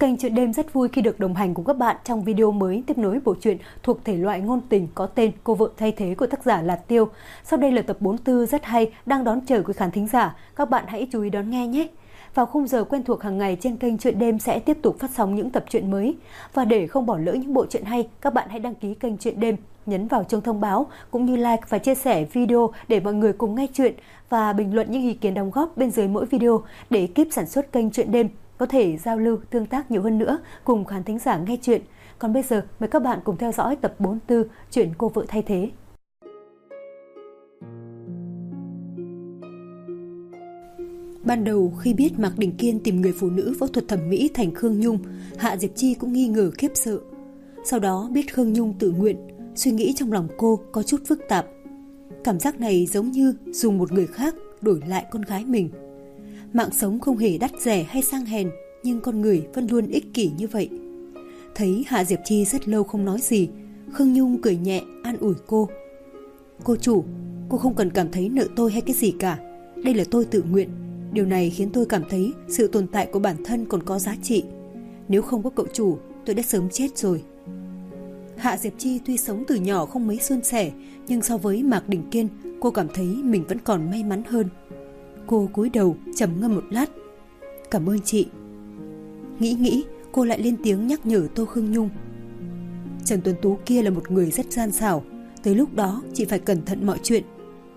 Kênh Chuyện Đêm rất vui khi được đồng hành cùng các bạn trong video mới tiếp nối bộ truyện thuộc thể loại ngôn tình có tên Cô vợ thay thế của tác giả là Tiêu. Sau đây là tập 44 rất hay đang đón chờ quý khán thính giả. Các bạn hãy chú ý đón nghe nhé. Vào khung giờ quen thuộc hàng ngày trên kênh Chuyện Đêm sẽ tiếp tục phát sóng những tập truyện mới. Và để không bỏ lỡ những bộ truyện hay, các bạn hãy đăng ký kênh Chuyện Đêm, nhấn vào chuông thông báo cũng như like và chia sẻ video để mọi người cùng nghe chuyện và bình luận những ý kiến đóng góp bên dưới mỗi video để ekip sản xuất kênh Chuyện Đêm có thể giao lưu, tương tác nhiều hơn nữa cùng khán thính giả nghe chuyện. Còn bây giờ, mời các bạn cùng theo dõi tập 44 chuyện Cô vợ thay thế. Ban đầu khi biết Mạc Đình Kiên tìm người phụ nữ phẫu thuật thẩm mỹ thành Khương Nhung, Hạ Diệp Chi cũng nghi ngờ khiếp sợ. Sau đó biết Khương Nhung tự nguyện, suy nghĩ trong lòng cô có chút phức tạp. Cảm giác này giống như dùng một người khác đổi lại con gái mình. Mạng sống không hề đắt rẻ hay sang hèn, nhưng con người vẫn luôn ích kỷ như vậy. Thấy Hạ Diệp Chi rất lâu không nói gì, Khương Nhung cười nhẹ an ủi cô. Cô chủ, cô không cần cảm thấy nợ tôi hay cái gì cả. Đây là tôi tự nguyện. Điều này khiến tôi cảm thấy sự tồn tại của bản thân còn có giá trị. Nếu không có cậu chủ, tôi đã sớm chết rồi. Hạ Diệp Chi tuy sống từ nhỏ không mấy suôn sẻ, nhưng so với Mạc Đình Kiên, cô cảm thấy mình vẫn còn may mắn hơn. Cô cúi đầu trầm ngâm một lát. Cảm ơn chị. Nghĩ cô lại lên tiếng nhắc nhở Tô Khương Nhung. Trần Tuấn Tú kia là một người rất gian xảo, tới lúc đó chị phải cẩn thận mọi chuyện.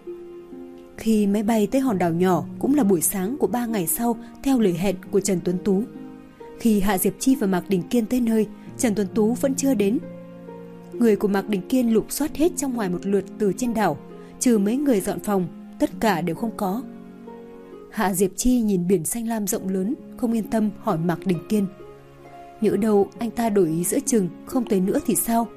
Khi máy bay tới hòn đảo nhỏ cũng là buổi sáng của 3 ngày sau theo lời hẹn của Trần Tuấn Tú. Khi Hạ Diệp Chi và Mạc Đình Kiên tới nơi, Trần Tuấn Tú vẫn chưa đến. Người của Mạc Đình Kiên lục soát hết trong ngoài một lượt từ trên đảo, trừ mấy người dọn phòng, tất cả đều không có. Hạ Diệp Chi nhìn biển xanh lam rộng lớn, không yên tâm hỏi Mạc Đình Kiên. Nhỡ đâu anh ta đổi ý giữa chừng, không tới nữa thì sao?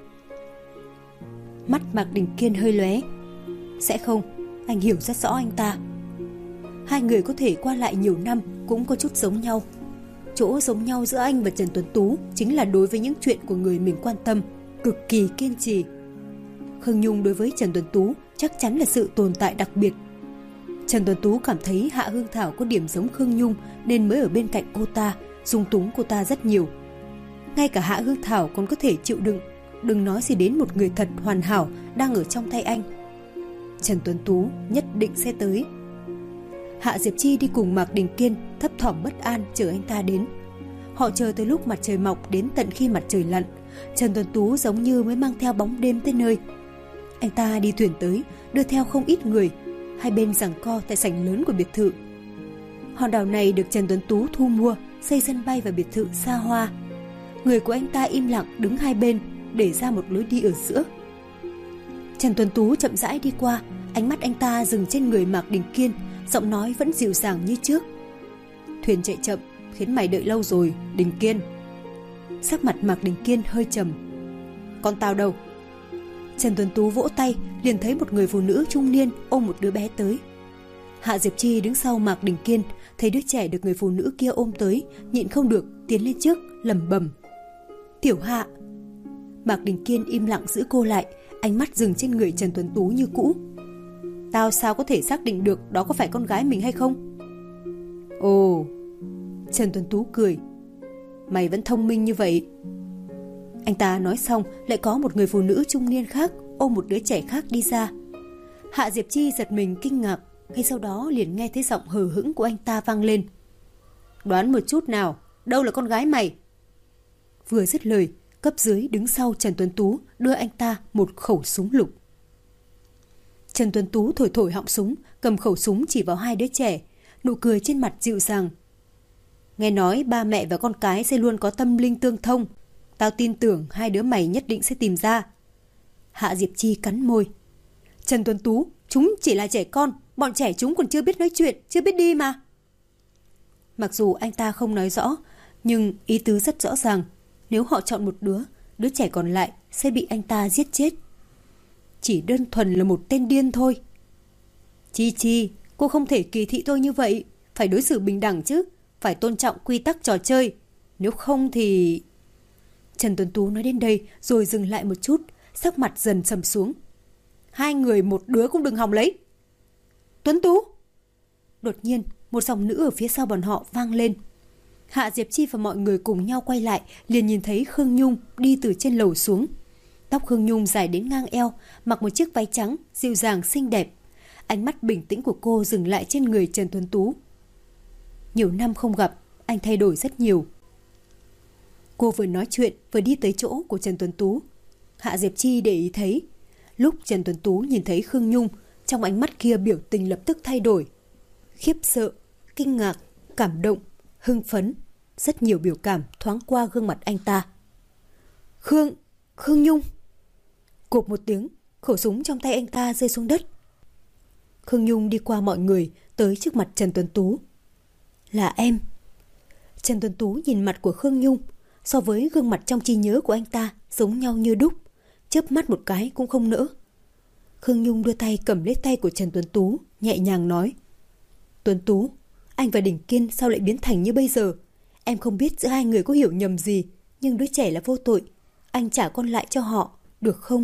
Mắt Mạc Đình Kiên hơi lóe. Sẽ không, anh hiểu rất rõ anh ta. Hai người có thể qua lại nhiều năm cũng có chút giống nhau. Chỗ giống nhau giữa anh và Trần Tuấn Tú chính là đối với những chuyện của người mình quan tâm, cực kỳ kiên trì. Khương Nhung đối với Trần Tuấn Tú chắc chắn là sự tồn tại đặc biệt. Trần Tuấn Tú cảm thấy Hạ Hương Thảo có điểm giống Khương Nhung nên mới ở bên cạnh cô ta, dung túng cô ta rất nhiều. Ngay cả Hạ Hương Thảo còn có thể chịu đựng, đừng nói gì đến một người thật hoàn hảo đang ở trong tay anh. Trần Tuấn Tú nhất định sẽ tới. Hạ Diệp Chi đi cùng Mạc Đình Kiên thấp thỏm bất an chờ anh ta đến. Họ chờ tới lúc mặt trời mọc đến tận khi mặt trời lặn. Trần Tuấn Tú giống như mới mang theo bóng đêm tới nơi. Anh ta đi thuyền tới, đưa theo không ít người. Hai bên giằng co tại sảnh lớn của biệt thự. Hòn đảo này được Trần Tuấn Tú thu mua, xây sân bay và biệt thự xa hoa. Người của anh ta im lặng đứng hai bên, để ra một lối đi ở giữa. Trần Tuấn Tú chậm rãi đi qua, ánh mắt anh ta dừng trên người Mạc Đình Kiên, giọng nói vẫn dịu dàng như trước. Thuyền chạy chậm, khiến mày đợi lâu rồi, Đình Kiên. Sắc mặt Mạc Đình Kiên hơi trầm. Con tao đâu? Trần Tuấn Tú vỗ tay, liền thấy một người phụ nữ trung niên ôm một đứa bé tới. Hạ Diệp Chi đứng sau Mạc Đình Kiên, thấy đứa trẻ được người phụ nữ kia ôm tới, nhịn không được tiến lên trước lẩm bẩm. Tiểu Hạ. Mạc Đình Kiên im lặng giữ cô lại, ánh mắt dừng trên người Trần Tuấn Tú như cũ. Tao sao có thể xác định được đó có phải con gái mình hay không? Ồ. Trần Tuấn Tú cười. Mày vẫn thông minh như vậy. Anh ta nói xong lại có một người phụ nữ trung niên khác ôm một đứa trẻ khác đi ra. Hạ Diệp Chi giật mình kinh ngạc, ngay sau đó liền nghe thấy giọng hờ hững của anh ta vang lên. Đoán một chút nào, đâu là con gái mày? Vừa dứt lời, cấp dưới đứng sau Trần Tuấn Tú đưa anh ta một khẩu súng lục. Trần Tuấn Tú thổi thổi họng súng, cầm khẩu súng chỉ vào hai đứa trẻ, nụ cười trên mặt dịu dàng. Nghe nói ba mẹ và con cái sẽ luôn có tâm linh tương thông. Tao tin tưởng hai đứa mày nhất định sẽ tìm ra. Hạ Diệp Chi cắn môi. Trần Tuấn Tú, chúng chỉ là trẻ con, bọn trẻ chúng còn chưa biết nói chuyện, chưa biết đi mà. Mặc dù anh ta không nói rõ, nhưng ý tứ rất rõ ràng. Nếu họ chọn một đứa trẻ còn lại sẽ bị anh ta giết chết. Chỉ đơn thuần là một tên điên thôi. Chi, cô không thể kỳ thị tôi như vậy. Phải đối xử bình đẳng chứ. Phải tôn trọng quy tắc trò chơi. Nếu không thì... Trần Tuấn Tú nói đến đây rồi dừng lại một chút, sắc mặt dần trầm xuống. Hai người một đứa cũng đừng hòng lấy. Tuấn Tú! Đột nhiên, một giọng nữ ở phía sau bọn họ vang lên. Hạ Diệp Chi và mọi người cùng nhau quay lại, liền nhìn thấy Khương Nhung đi từ trên lầu xuống. Tóc Khương Nhung dài đến ngang eo, mặc một chiếc váy trắng, dịu dàng xinh đẹp. Ánh mắt bình tĩnh của cô dừng lại trên người Trần Tuấn Tú. Nhiều năm không gặp, anh thay đổi rất nhiều. Cô vừa nói chuyện vừa đi tới chỗ của Trần Tuấn Tú. Hạ Diệp Chi để ý thấy, lúc Trần Tuấn Tú nhìn thấy Khương Nhung, trong ánh mắt kia biểu tình lập tức thay đổi. Khiếp sợ, kinh ngạc, cảm động, hưng phấn, rất nhiều biểu cảm thoáng qua gương mặt anh ta. Khương Nhung. Cộp một tiếng, khẩu súng trong tay anh ta rơi xuống đất. Khương Nhung đi qua mọi người, tới trước mặt Trần Tuấn Tú. Là em. Trần Tuấn Tú nhìn mặt của Khương Nhung, so với gương mặt trong trí nhớ của anh ta giống nhau như đúc, chớp mắt một cái cũng không nỡ. Khương Nhung đưa tay cầm lấy tay của Trần Tuấn Tú, nhẹ nhàng nói: Tuấn Tú, anh và Đình Kiên sao lại biến thành như bây giờ? Em không biết giữa hai người có hiểu nhầm gì, nhưng đứa trẻ là vô tội, anh trả con lại cho họ, được không?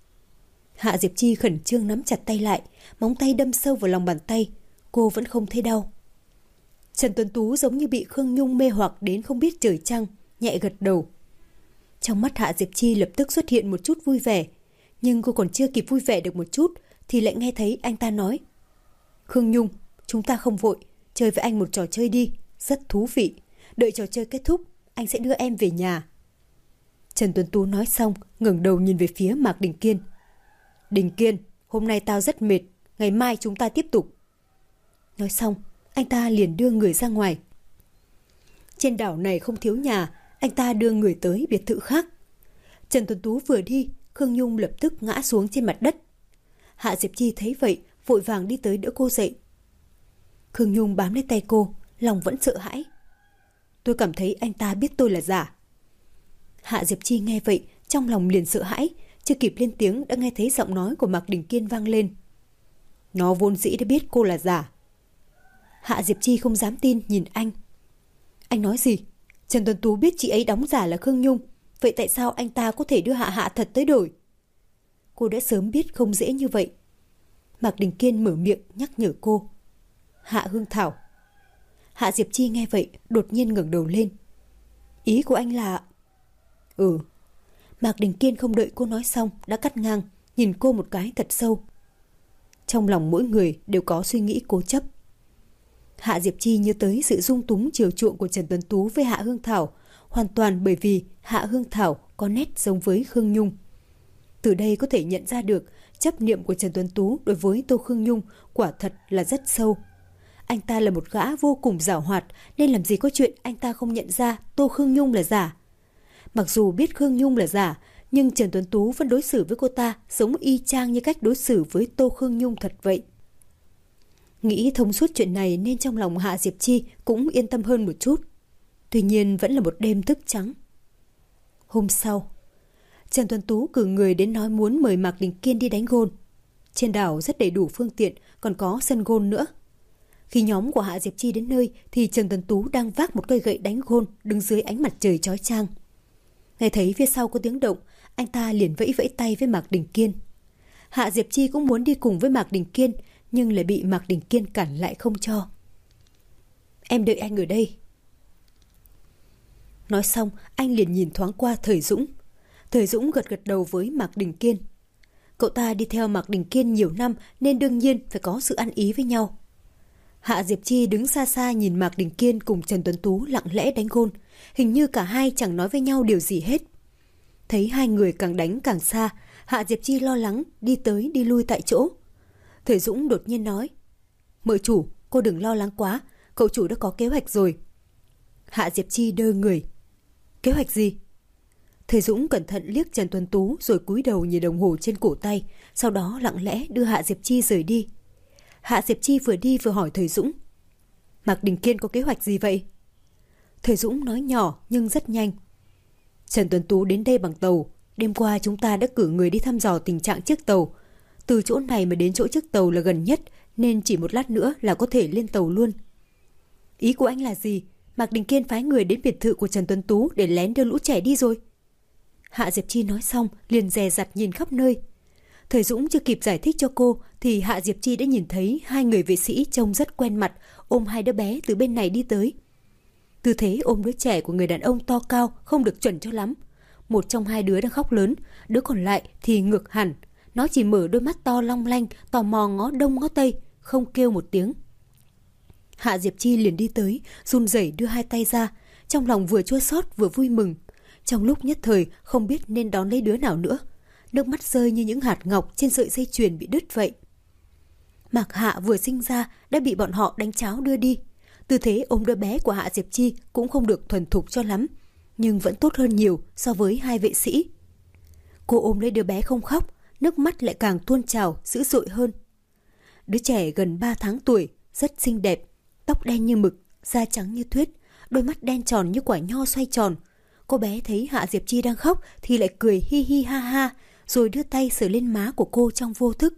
Hạ Diệp Chi khẩn trương nắm chặt tay lại, móng tay đâm sâu vào lòng bàn tay, cô vẫn không thấy đau. Trần Tuấn Tú giống như bị Khương Nhung mê hoặc đến không biết trời trăng, nhẹ gật đầu. Trong mắt Hạ Diệp Chi lập tức xuất hiện một chút vui vẻ, nhưng cô còn chưa kịp vui vẻ được một chút thì lại nghe thấy anh ta nói: Khương Nhung, chúng ta không vội, chơi với anh một trò chơi đi, rất thú vị. Đợi trò chơi kết thúc, anh sẽ đưa em về nhà. Trần Tuấn Tú nói xong, ngẩng đầu nhìn về phía Mạc Đình Kiên. Đình Kiên, hôm nay tao rất mệt, ngày mai chúng ta tiếp tục. Nói xong, anh ta liền đưa người ra ngoài. Trên đảo này không thiếu nhà, anh ta đưa người tới biệt thự khác. Trần Tuấn Tú vừa đi, Khương Nhung lập tức ngã xuống trên mặt đất. Hạ Diệp Chi thấy vậy, vội vàng đi tới đỡ cô dậy. Khương Nhung bám lấy tay cô, lòng vẫn sợ hãi. Tôi cảm thấy anh ta biết tôi là giả. Hạ Diệp Chi nghe vậy, trong lòng liền sợ hãi, chưa kịp lên tiếng đã nghe thấy giọng nói của Mạc Đình Kiên vang lên. Nó vốn dĩ đã biết cô là giả. Hạ Diệp Chi không dám tin nhìn anh. Anh nói gì? Trần Tuấn Tú biết chị ấy đóng giả là Khương Nhung, vậy tại sao anh ta có thể đưa Hạ thật tới đổi? Cô đã sớm biết không dễ như vậy. Mạc Đình Kiên mở miệng nhắc nhở cô. Hạ Hương Thảo. Hạ Diệp Chi nghe vậy đột nhiên ngẩng đầu lên. Ý của anh là... Mạc Đình Kiên không đợi cô nói xong đã cắt ngang, nhìn cô một cái thật sâu. Trong lòng mỗi người đều có suy nghĩ cố chấp. Hạ Diệp Chi nhớ tới sự dung túng chiều chuộng của Trần Tuấn Tú với Hạ Hương Thảo, hoàn toàn bởi vì Hạ Hương Thảo có nét giống với Khương Nhung. Từ đây có thể nhận ra được chấp niệm của Trần Tuấn Tú đối với Tô Khương Nhung quả thật là rất sâu. Anh ta là một gã vô cùng giảo hoạt, nên làm gì có chuyện anh ta không nhận ra Tô Khương Nhung là giả. Mặc dù biết Khương Nhung là giả, nhưng Trần Tuấn Tú vẫn đối xử với cô ta giống y chang như cách đối xử với Tô Khương Nhung thật vậy. Nghĩ thông suốt chuyện này nên trong lòng Hạ Diệp Chi cũng yên tâm hơn một chút. Tuy nhiên vẫn là một đêm thức trắng. Hôm sau, Trần Tuấn Tú cử người đến nói muốn mời Mạc Đình Kiên đi đánh gôn. Trên đảo rất đầy đủ phương tiện, còn có sân gôn nữa. Khi nhóm của Hạ Diệp Chi đến nơi thì Trần Tuấn Tú đang vác một cây gậy đánh gôn đứng dưới ánh mặt trời chói chang. Nghe thấy phía sau có tiếng động, anh ta liền vẫy vẫy tay với Mạc Đình Kiên. Hạ Diệp Chi cũng muốn đi cùng với Mạc Đình Kiên, nhưng lại bị Mạc Đình Kiên cản lại không cho. Em đợi anh ở đây. Nói xong, anh liền nhìn thoáng qua Thời Dũng. Thời Dũng gật gật đầu với Mạc Đình Kiên. Cậu ta đi theo Mạc Đình Kiên nhiều năm nên đương nhiên phải có sự ăn ý với nhau. Hạ Diệp Chi đứng xa xa nhìn Mạc Đình Kiên cùng Trần Tuấn Tú lặng lẽ đánh gôn. Hình như cả hai chẳng nói với nhau điều gì hết. Thấy hai người càng đánh càng xa, Hạ Diệp Chi lo lắng đi tới đi lui tại chỗ. Thời Dũng đột nhiên nói: Mợ chủ, cô đừng lo lắng quá, cậu chủ đã có kế hoạch rồi. Hạ Diệp Chi đơ người. Kế hoạch gì? Thời Dũng cẩn thận liếc Trần Tuấn Tú rồi cúi đầu nhìn đồng hồ trên cổ tay, sau đó lặng lẽ đưa Hạ Diệp Chi rời đi. Hạ Diệp Chi vừa đi vừa hỏi Thời Dũng: Mạc Đình Kiên có kế hoạch gì vậy? Thời Dũng nói nhỏ nhưng rất nhanh. Trần Tuấn Tú đến đây bằng tàu. Đêm qua chúng ta đã cử người đi thăm dò tình trạng chiếc tàu. Từ chỗ này mà đến chỗ chiếc tàu là gần nhất, nên chỉ một lát nữa là có thể lên tàu luôn. Ý của anh là gì? Mạc Đình Kiên phái người đến biệt thự của Trần Tuấn Tú để lén đưa lũ trẻ đi rồi. Hạ Diệp Chi nói xong liền dè dặt nhìn khắp nơi. Thời Dũng chưa kịp giải thích cho cô thì Hạ Diệp Chi đã nhìn thấy hai người vệ sĩ trông rất quen mặt ôm hai đứa bé từ bên này đi tới. Tư thế ôm đứa trẻ của người đàn ông to cao không được chuẩn cho lắm. Một trong hai đứa đang khóc lớn, đứa còn lại thì ngược hẳn. Nó chỉ mở đôi mắt to long lanh, tò mò ngó đông ngó tây, không kêu một tiếng. Hạ Diệp Chi liền đi tới, run rẩy đưa hai tay ra, trong lòng vừa chua xót vừa vui mừng. Trong lúc nhất thời không biết nên đón lấy đứa nào nữa. Nước mắt rơi như những hạt ngọc trên sợi dây chuyền bị đứt vậy. Mạc Hạ vừa sinh ra đã bị bọn họ đánh cháo đưa đi. Tư thế ôm đứa bé của Hạ Diệp Chi cũng không được thuần thục cho lắm, nhưng vẫn tốt hơn nhiều so với hai vệ sĩ. Cô ôm lấy đứa bé không khóc, nước mắt lại càng tuôn trào dữ dội hơn. Đứa trẻ gần 3 tháng tuổi, rất xinh đẹp, tóc đen như mực, da trắng như tuyết, đôi mắt đen tròn như quả nho xoay tròn. Cô bé thấy Hạ Diệp Chi đang khóc thì lại cười hi hi ha ha, rồi đưa tay sờ lên má của cô trong vô thức.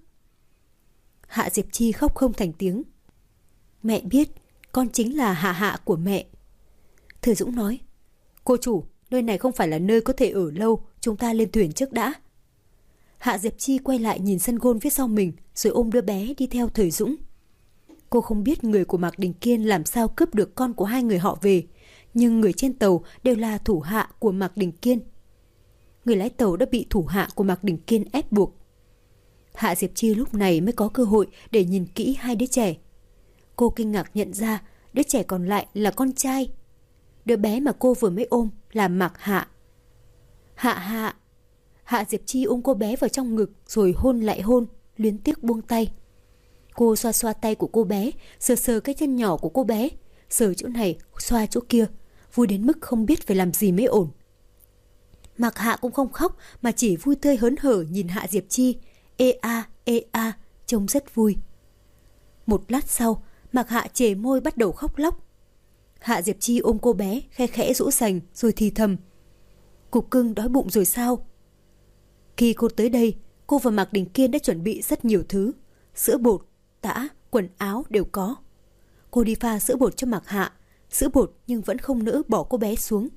Hạ Diệp Chi khóc không thành tiếng. Mẹ biết, con chính là Hạ Hạ của mẹ. Thời Dũng nói, cô chủ, nơi này không phải là nơi có thể ở lâu, chúng ta lên thuyền trước đã. Hạ Diệp Chi quay lại nhìn sân gôn phía sau mình, rồi ôm đứa bé đi theo Thời Dũng. Cô không biết người của Mạc Đình Kiên làm sao cướp được con của hai người họ về, nhưng người trên tàu đều là thủ hạ của Mạc Đình Kiên. Người lái tàu đã bị thủ hạ của Mạc Đình Kiên ép buộc. Hạ Diệp Chi lúc này mới có cơ hội để nhìn kỹ hai đứa trẻ. Cô kinh ngạc nhận ra đứa trẻ còn lại là con trai. Đứa bé mà cô vừa mới ôm là Mạc Hạ. Hạ Hạ. Hạ Diệp Chi ôm cô bé vào trong ngực rồi hôn lại hôn, luyến tiếc buông tay. Cô xoa xoa tay của cô bé, sờ sờ cái chân nhỏ của cô bé, sờ chỗ này, xoa chỗ kia, vui đến mức không biết phải làm gì mới ổn. Mạc Hạ cũng không khóc mà chỉ vui tươi hớn hở nhìn Hạ Diệp Chi, ê a, trông rất vui. Một lát sau, Mạc Hạ chề môi bắt đầu khóc lóc. Hạ Diệp Chi ôm cô bé, khe khẽ dỗ dành rồi thì thầm. Cục cưng đói bụng rồi sao? Khi cô tới đây, cô và Mạc Đình Kiên đã chuẩn bị rất nhiều thứ. Sữa bột, tã, quần áo đều có. Cô đi pha sữa bột cho Mạc Hạ. Sữa bột nhưng vẫn không nỡ bỏ cô bé xuống.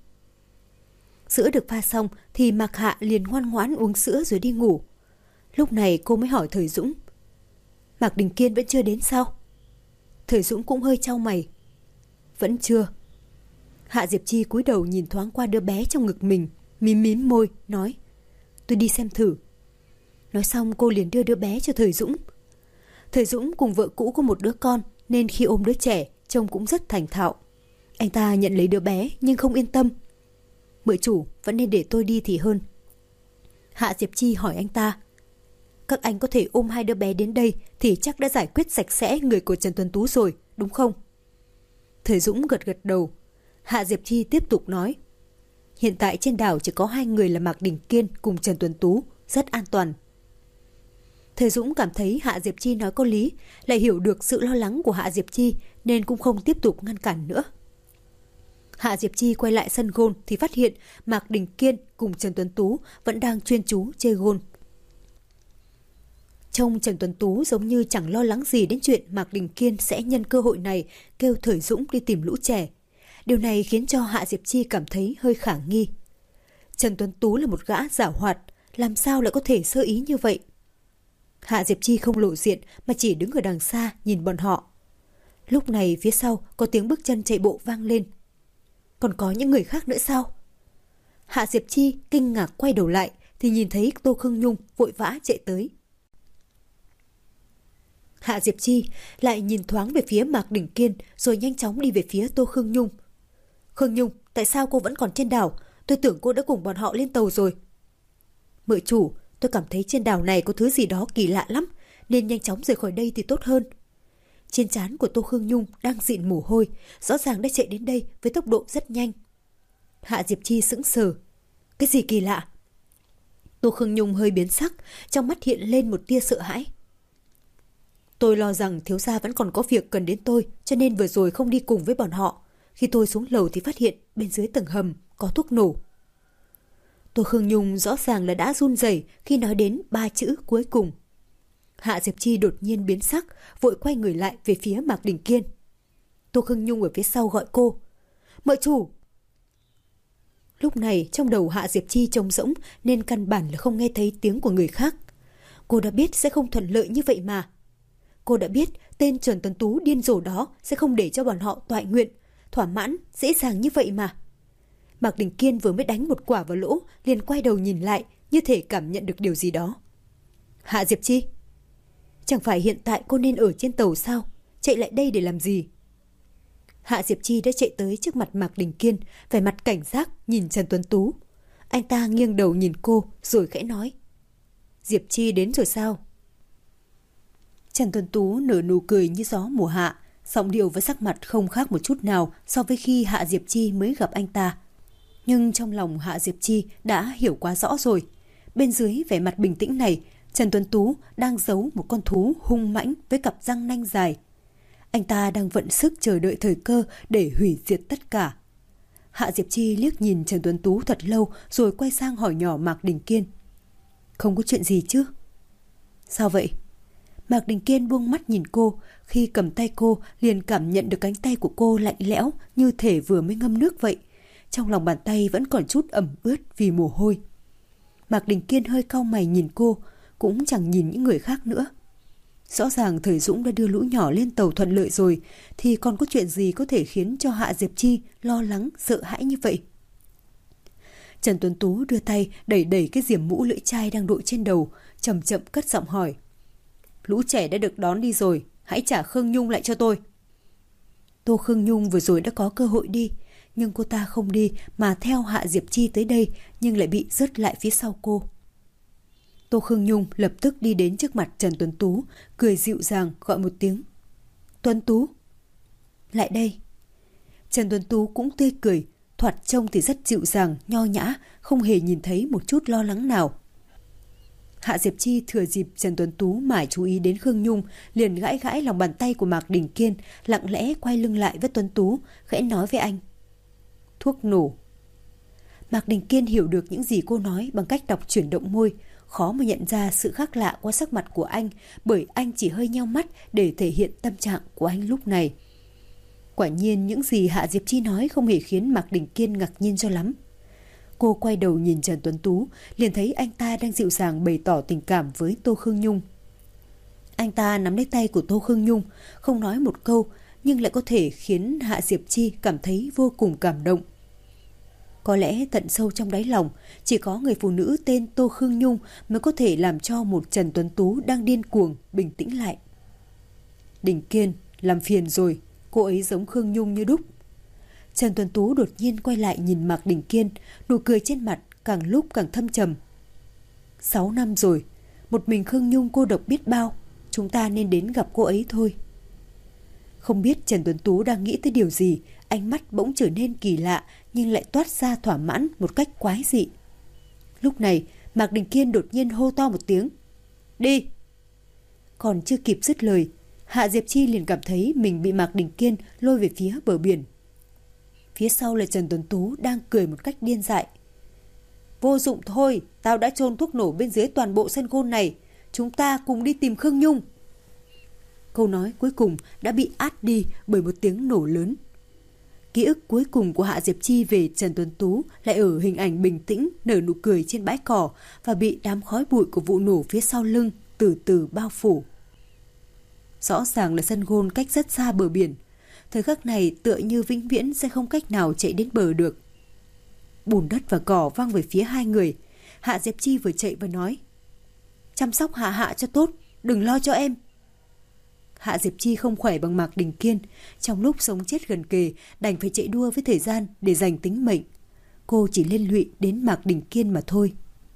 Sữa được pha xong thì Mạc Hạ liền ngoan ngoãn uống sữa rồi đi ngủ. Lúc này cô mới hỏi Thời Dũng. Mạc Đình Kiên vẫn chưa đến sao? Thời Dũng cũng hơi chau mày. Vẫn chưa. Hạ Diệp Chi cúi đầu nhìn thoáng qua đứa bé trong ngực mình, mím mím môi, nói. Tôi đi xem thử. Nói xong cô liền đưa đứa bé cho Thời Dũng. Thời Dũng cùng vợ cũ có một đứa con nên khi ôm đứa trẻ trông cũng rất thành thạo. Anh ta nhận lấy đứa bé nhưng không yên tâm. Mợ chủ, vẫn nên để tôi đi thì hơn. Hạ Diệp Chi hỏi anh ta. Các anh có thể ôm hai đứa bé đến đây thì chắc đã giải quyết sạch sẽ người của Trần Tuấn Tú rồi, đúng không? Thời Dũng gật gật đầu. Hạ Diệp Chi tiếp tục nói. Hiện tại trên đảo chỉ có hai người là Mạc Đình Kiên cùng Trần Tuấn Tú, rất an toàn. Thời Dũng cảm thấy Hạ Diệp Chi nói có lý, lại hiểu được sự lo lắng của Hạ Diệp Chi nên cũng không tiếp tục ngăn cản nữa. Hạ Diệp Chi quay lại sân gôn thì phát hiện Mạc Đình Kiên cùng Trần Tuấn Tú vẫn đang chuyên chú chơi gôn. Trông Trần Tuấn Tú giống như chẳng lo lắng gì đến chuyện Mạc Đình Kiên sẽ nhân cơ hội này kêu Thời Dũng đi tìm lũ trẻ. Điều này khiến cho Hạ Diệp Chi cảm thấy hơi khả nghi. Trần Tuấn Tú là một gã giảo hoạt, làm sao lại có thể sơ ý như vậy? Hạ Diệp Chi không lộ diện mà chỉ đứng ở đằng xa nhìn bọn họ. Lúc này phía sau có tiếng bước chân chạy bộ vang lên. Còn có những người khác nữa sao? Hạ Diệp Chi kinh ngạc quay đầu lại thì nhìn thấy Tô Khương Nhung vội vã chạy tới. Hạ Diệp Chi lại nhìn thoáng về phía Mạc Đình Kiên rồi nhanh chóng đi về phía Tô Khương Nhung. Khương Nhung, tại sao cô vẫn còn trên đảo? Tôi tưởng cô đã cùng bọn họ lên tàu rồi. Mợ chủ, tôi cảm thấy trên đảo này có thứ gì đó kỳ lạ lắm, nên nhanh chóng rời khỏi đây thì tốt hơn. Trên trán của Tô Khương Nhung đang dịn mồ hôi, rõ ràng đã chạy đến đây với tốc độ rất nhanh. Hạ Diệp Chi sững sờ. Cái gì kỳ lạ? Tô Khương Nhung hơi biến sắc, trong mắt hiện lên một tia sợ hãi. Tôi lo rằng thiếu gia vẫn còn có việc cần đến tôi, cho nên vừa rồi không đi cùng với bọn họ. Khi tôi xuống lầu thì phát hiện bên dưới tầng hầm có thuốc nổ. Tô Khương Nhung rõ ràng là đã run rẩy khi nói đến 3 chữ cuối cùng. Hạ Diệp Chi đột nhiên biến sắc, vội quay người lại về phía Mạc Đình Kiên. Tô Khương Nhung ở phía sau gọi cô. Mợ chủ! Lúc này trong đầu Hạ Diệp Chi trống rỗng nên căn bản là không nghe thấy tiếng của người khác. Cô đã biết sẽ không thuận lợi như vậy mà. Cô đã biết tên Trần Tuấn Tú điên rồ đó sẽ không để cho bọn họ toại nguyện. thỏa mãn, dễ dàng như vậy mà. Mạc Đình Kiên vừa mới đánh một quả vào lỗ, liền quay đầu nhìn lại, như thể cảm nhận được điều gì đó. Hạ Diệp Chi, chẳng phải hiện tại cô nên ở trên tàu sao? Chạy lại đây để làm gì? Hạ Diệp Chi đã chạy tới trước mặt Mạc Đình Kiên, vẻ mặt cảnh giác nhìn Trần Tuấn Tú. Anh ta nghiêng đầu nhìn cô rồi khẽ nói. Diệp Chi đến rồi sao? Trần Tuấn Tú nở nụ cười như gió mùa hạ, giọng điệu và sắc mặt không khác một chút nào so với khi Hạ Diệp Chi mới gặp anh ta. Nhưng trong lòng Hạ Diệp Chi đã hiểu quá rõ rồi. Bên dưới vẻ mặt bình tĩnh này, Trần Tuấn Tú đang giấu một con thú hung mãnh với cặp răng nanh dài. Anh ta đang vận sức chờ đợi thời cơ để hủy diệt tất cả. Hạ Diệp Chi liếc nhìn Trần Tuấn Tú thật lâu rồi quay sang hỏi nhỏ Mạc Đình Kiên. Không có chuyện gì chứ? Sao vậy? Mạc Đình Kiên buông mắt nhìn cô, khi cầm tay cô liền cảm nhận được cánh tay của cô lạnh lẽo như thể vừa mới ngâm nước vậy. Trong lòng bàn tay vẫn còn chút ẩm ướt vì mồ hôi. Mạc Đình Kiên hơi cau mày nhìn cô, cũng chẳng nhìn những người khác nữa. Rõ ràng Thời Dũng đã đưa lũ nhỏ lên tàu thuận lợi rồi, thì còn có chuyện gì có thể khiến cho Hạ Diệp Chi lo lắng, sợ hãi như vậy? Trần Tuấn Tú đưa tay đẩy đẩy cái diềm mũ lưỡi chai đang đội trên đầu, chậm chậm cất giọng hỏi. Lũ trẻ đã được đón đi rồi, hãy trả Khương Nhung lại cho tôi. Tô Khương Nhung vừa rồi đã có cơ hội đi, nhưng cô ta không đi mà theo Hạ Diệp Chi tới đây, nhưng lại bị rớt lại phía sau cô. Tô Khương Nhung lập tức đi đến trước mặt Trần Tuấn Tú, cười dịu dàng gọi một tiếng. Tuấn Tú! Lại đây! Trần Tuấn Tú cũng tươi cười, thoạt trông thì rất dịu dàng, nho nhã, không hề nhìn thấy một chút lo lắng nào. Hạ Diệp Chi thừa dịp Trần Tuấn Tú mải chú ý đến Khương Nhung, liền gãi gãi lòng bàn tay của Mạc Đình Kiên, lặng lẽ quay lưng lại với Tuấn Tú, khẽ nói với anh. Thuốc nổ. Mạc Đình Kiên hiểu được những gì cô nói bằng cách đọc chuyển động môi, khó mà nhận ra sự khác lạ qua sắc mặt của anh, bởi anh chỉ hơi nheo mắt để thể hiện tâm trạng của anh lúc này. Quả nhiên những gì Hạ Diệp Chi nói không hề khiến Mạc Đình Kiên ngạc nhiên cho lắm. Cô quay đầu nhìn Trần Tuấn Tú, liền thấy anh ta đang dịu dàng bày tỏ tình cảm với Tô Khương Nhung. Anh ta nắm lấy tay của Tô Khương Nhung, không nói một câu, nhưng lại có thể khiến Hạ Diệp Chi cảm thấy vô cùng cảm động. Có lẽ tận sâu trong đáy lòng, chỉ có người phụ nữ tên Tô Khương Nhung mới có thể làm cho một Trần Tuấn Tú đang điên cuồng bình tĩnh lại. Đình Kiên, làm phiền rồi, cô ấy giống Khương Nhung như đúc. Trần Tuấn Tú đột nhiên quay lại nhìn Mạc Đình Kiên, nụ cười trên mặt càng lúc càng thâm trầm. 6 năm rồi, một mình Khương Nhung cô độc biết bao, chúng ta nên đến gặp cô ấy thôi. Không biết Trần Tuấn Tú đang nghĩ tới điều gì, ánh mắt bỗng trở nên kỳ lạ nhưng lại toát ra thỏa mãn một cách quái dị. Lúc này, Mạc Đình Kiên đột nhiên hô to một tiếng. Đi! Còn chưa kịp dứt lời, Hạ Diệp Chi liền cảm thấy mình bị Mạc Đình Kiên lôi về phía bờ biển. Phía sau là Trần Tuấn Tú đang cười một cách điên dại. Vô dụng thôi, tao đã chôn thuốc nổ bên dưới toàn bộ sân gôn này. Chúng ta cùng đi tìm Khương Nhung. Câu nói cuối cùng đã bị át đi bởi một tiếng nổ lớn. Ký ức cuối cùng của Hạ Diệp Chi về Trần Tuấn Tú lại ở hình ảnh bình tĩnh nở nụ cười trên bãi cỏ và bị đám khói bụi của vụ nổ phía sau lưng từ từ bao phủ. Rõ ràng là sân gôn cách rất xa bờ biển. Thời khắc này tựa như vĩnh viễn sẽ không cách nào chạy đến bờ được. Bùn đất và cỏ văng về phía hai người. Hạ Diệp Chi vừa chạy vừa nói. Chăm sóc Hạ Hạ cho tốt, đừng lo cho em. Hạ Diệp Chi không khỏe bằng Mạc Đình Kiên, trong lúc sống chết gần kề đành phải chạy đua với thời gian để giành tính mệnh. Cô chỉ liên lụy đến Mạc Đình Kiên mà thôi.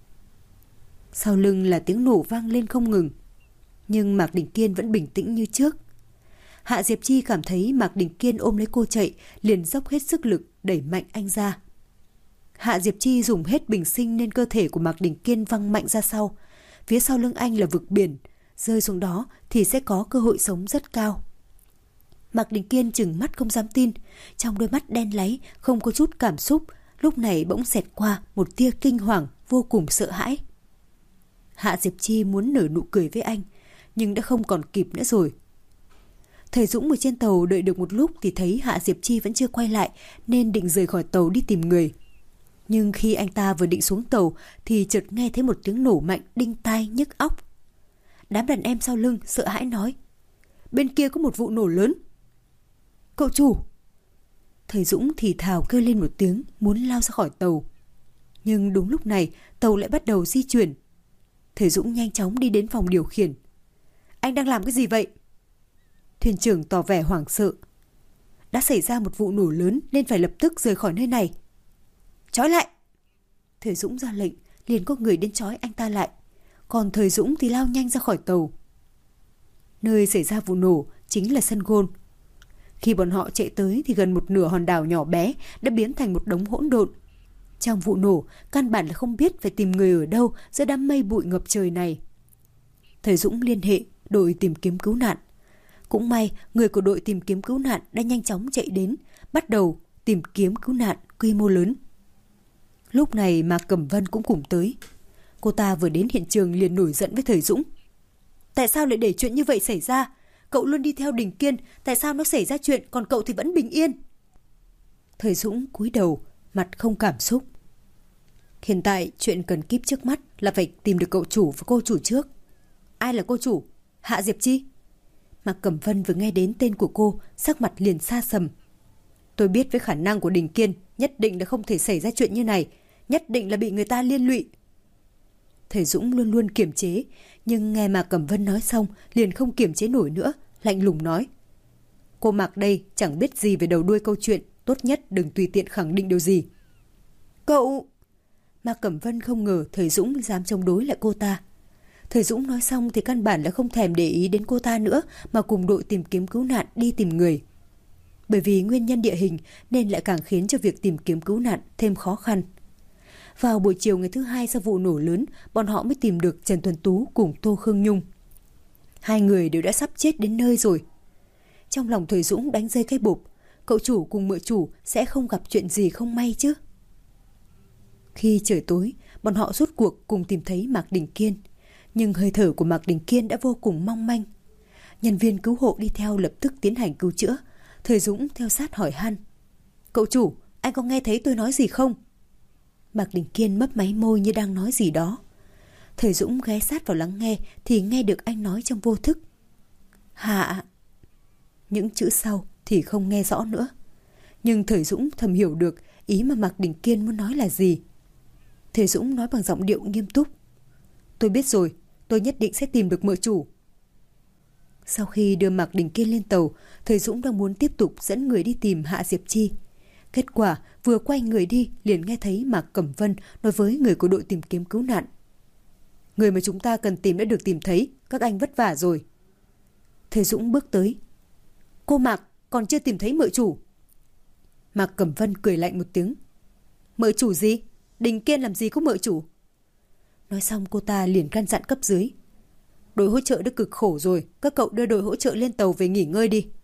Sau lưng là tiếng nổ vang lên không ngừng, nhưng Mạc Đình Kiên vẫn bình tĩnh như trước. Hạ Diệp Chi cảm thấy Mạc Đình Kiên ôm lấy cô chạy, liền dốc hết sức lực đẩy mạnh anh ra. Hạ Diệp Chi dùng hết bình sinh nên cơ thể của Mạc Đình Kiên văng mạnh ra sau. Phía sau lưng anh là vực biển, rơi xuống đó thì sẽ có cơ hội sống rất cao. Mạc Đình Kiên trừng mắt không dám tin, trong đôi mắt đen láy không có chút cảm xúc, lúc này bỗng xẹt qua một tia kinh hoàng vô cùng sợ hãi. Hạ Diệp Chi muốn nở nụ cười với anh, nhưng đã không còn kịp nữa rồi. Thầy Dũng ở trên tàu đợi được một lúc thì thấy Hạ Diệp Chi vẫn chưa quay lại nên định rời khỏi tàu đi tìm người. Nhưng khi anh ta vừa định xuống tàu thì chợt nghe thấy một tiếng nổ mạnh đinh tai nhức óc. Đám đàn em sau lưng sợ hãi nói. Bên kia có một vụ nổ lớn. Cậu chủ! Thời Dũng thì thào kêu lên một tiếng muốn lao ra khỏi tàu. Nhưng đúng lúc này tàu lại bắt đầu di chuyển. Thời Dũng nhanh chóng đi đến phòng điều khiển. Anh đang làm cái gì vậy? Thuyền trưởng tỏ vẻ hoảng sợ. Đã xảy ra một vụ nổ lớn nên phải lập tức rời khỏi nơi này. Trói lại! Thời Dũng ra lệnh, liền có người đến trói anh ta lại. Còn Thời Dũng thì lao nhanh ra khỏi tàu. Nơi xảy ra vụ nổ chính là sân golf. Khi bọn họ chạy tới thì gần một nửa hòn đảo nhỏ bé đã biến thành một đống hỗn độn. Trong vụ nổ, căn bản là không biết phải tìm người ở đâu giữa đám mây bụi ngập trời này. Thời Dũng liên hệ đội tìm kiếm cứu nạn. Cũng may, người của đội tìm kiếm cứu nạn đã nhanh chóng chạy đến, bắt đầu tìm kiếm cứu nạn quy mô lớn. Lúc này Mạc Cẩm Vân cũng cùng tới. Cô ta vừa đến hiện trường liền nổi giận với Thời Dũng. Tại sao lại để chuyện như vậy xảy ra? Cậu luôn đi theo Đình Kiên, tại sao nó xảy ra chuyện còn cậu thì vẫn bình yên? Thời Dũng cúi đầu, mặt không cảm xúc. Hiện tại chuyện cần kíp trước mắt là phải tìm được cậu chủ và cô chủ trước. Ai là cô chủ? Hạ Diệp Chi. Mạc Cẩm Vân vừa nghe đến tên của cô, sắc mặt liền xa sầm. Tôi biết với khả năng của Đình Kiên, nhất định là không thể xảy ra chuyện như này, nhất định là bị người ta liên lụy. Thời Dũng luôn luôn kiềm chế, nhưng nghe Mạc Cẩm Vân nói xong liền không kiềm chế nổi nữa, lạnh lùng nói. Cô Mạc đây chẳng biết gì về đầu đuôi câu chuyện, tốt nhất đừng tùy tiện khẳng định điều gì. Cậu... Mạc Cẩm Vân không ngờ Thời Dũng dám chống đối lại cô ta. Thời Dũng nói xong thì căn bản là không thèm để ý đến cô ta nữa mà cùng đội tìm kiếm cứu nạn đi tìm người. Bởi vì nguyên nhân địa hình nên lại càng khiến cho việc tìm kiếm cứu nạn thêm khó khăn. Vào buổi chiều ngày thứ hai sau vụ nổ lớn, bọn họ mới tìm được Trần Tuấn Tú cùng Tô Khương Nhung. Hai người đều đã sắp chết đến nơi rồi. Trong lòng Thời Dũng đánh rơi cái bụp, cậu chủ cùng mợ chủ sẽ không gặp chuyện gì không may chứ. Khi trời tối, bọn họ rốt cuộc cùng tìm thấy Mạc Đình Kiên. Nhưng hơi thở của Mạc Đình Kiên đã vô cùng mong manh. Nhân viên cứu hộ đi theo lập tức tiến hành cứu chữa. Thời Dũng theo sát hỏi han. Cậu chủ, anh có nghe thấy tôi nói gì không? Mạc Đình Kiên mấp máy môi như đang nói gì đó. Thời Dũng ghé sát vào lắng nghe thì nghe được anh nói trong vô thức. Hạ. Những chữ sau thì không nghe rõ nữa. Nhưng Thời Dũng thầm hiểu được ý mà Mạc Đình Kiên muốn nói là gì. Thời Dũng nói bằng giọng điệu nghiêm túc. Tôi biết rồi, tôi nhất định sẽ tìm được mợ chủ. Sau khi đưa Mạc Đình Kiên lên tàu, Thời Dũng đang muốn tiếp tục dẫn người đi tìm Hạ Diệp Chi. Kết quả vừa quay người đi liền nghe thấy Mạc Cẩm Vân nói với người của đội tìm kiếm cứu nạn. Người mà chúng ta cần tìm đã được tìm thấy, các anh vất vả rồi. Thời Dũng bước tới. Cô Mạc còn chưa tìm thấy mợ chủ. Mạc Cẩm Vân cười lạnh một tiếng. Mợ chủ gì? Đình Kiên làm gì có mợ chủ? Nói xong cô ta liền căn dặn cấp dưới. Đội hỗ trợ đã cực khổ rồi, các cậu đưa đội hỗ trợ lên tàu về nghỉ ngơi đi.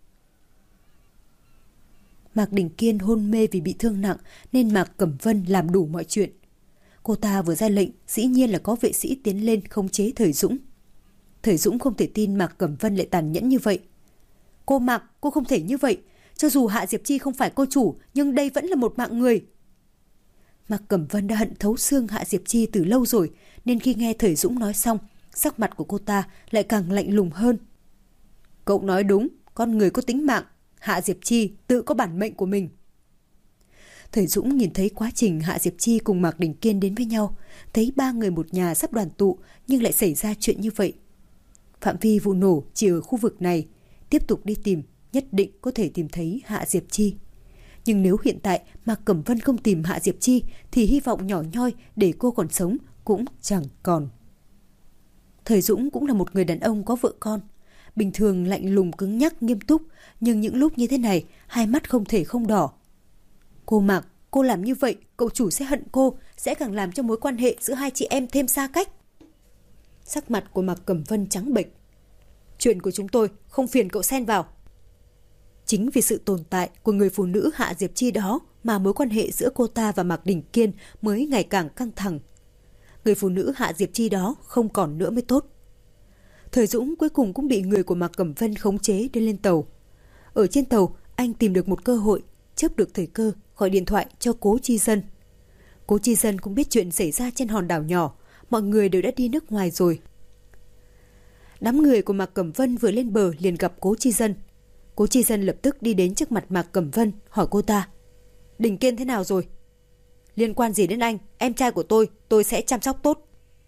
Mạc Đình Kiên hôn mê vì bị thương nặng nên Mạc Cẩm Vân làm đủ mọi chuyện. Cô ta vừa ra lệnh, dĩ nhiên là có vệ sĩ tiến lên khống chế Thời Dũng. Thời Dũng không thể tin Mạc Cẩm Vân lại tàn nhẫn như vậy. Cô Mạc, cô không thể như vậy. Cho dù Hạ Diệp Chi không phải cô chủ, nhưng đây vẫn là một mạng người. Mạc Cẩm Vân đã hận thấu xương Hạ Diệp Chi từ lâu rồi, nên khi nghe Thời Dũng nói xong, sắc mặt của cô ta lại càng lạnh lùng hơn. Cậu nói đúng, con người có tính mạng, Hạ Diệp Chi tự có bản mệnh của mình. Thời Dũng nhìn thấy quá trình Hạ Diệp Chi cùng Mạc Đình Kiên đến với nhau, thấy ba người một nhà sắp đoàn tụ nhưng lại xảy ra chuyện như vậy. Phạm vi vụ nổ chỉ ở khu vực này, tiếp tục đi tìm, nhất định có thể tìm thấy Hạ Diệp Chi. Nhưng nếu hiện tại Mạc Cẩm Vân không tìm Hạ Diệp Chi thì hy vọng nhỏ nhoi để cô còn sống cũng chẳng còn. Thời Dũng cũng là một người đàn ông có vợ con. Bình thường lạnh lùng cứng nhắc nghiêm túc, nhưng những lúc như thế này hai mắt không thể không đỏ. Cô Mạc, cô làm như vậy cậu chủ sẽ hận cô, sẽ càng làm cho mối quan hệ giữa hai chị em thêm xa cách. Sắc mặt của Mạc Cẩm Vân trắng bệch. Chuyện của chúng tôi không phiền cậu xen vào. Chính vì sự tồn tại của người phụ nữ Hạ Diệp Chi đó mà mối quan hệ giữa cô ta và Mạc Đình Kiên mới ngày càng căng thẳng. Người phụ nữ Hạ Diệp Chi đó không còn nữa mới tốt. Thời Dũng cuối cùng cũng bị người của Mạc Cẩm Vân khống chế đưa lên tàu. Ở trên tàu, anh tìm được một cơ hội, chớp được thời cơ, gọi điện thoại cho Cố Chi Dân. Cố Chi Dân cũng biết chuyện xảy ra trên hòn đảo nhỏ, mọi người đều đã đi nước ngoài rồi. Đám người của Mạc Cẩm Vân vừa lên bờ liền gặp Cố Chi Dân. Cố Chi Dân lập tức đi đến trước mặt Mạc Cẩm Vân hỏi cô ta: Đình Kiên thế nào rồi? Liên quan gì đến anh, em trai của tôi sẽ chăm sóc tốt.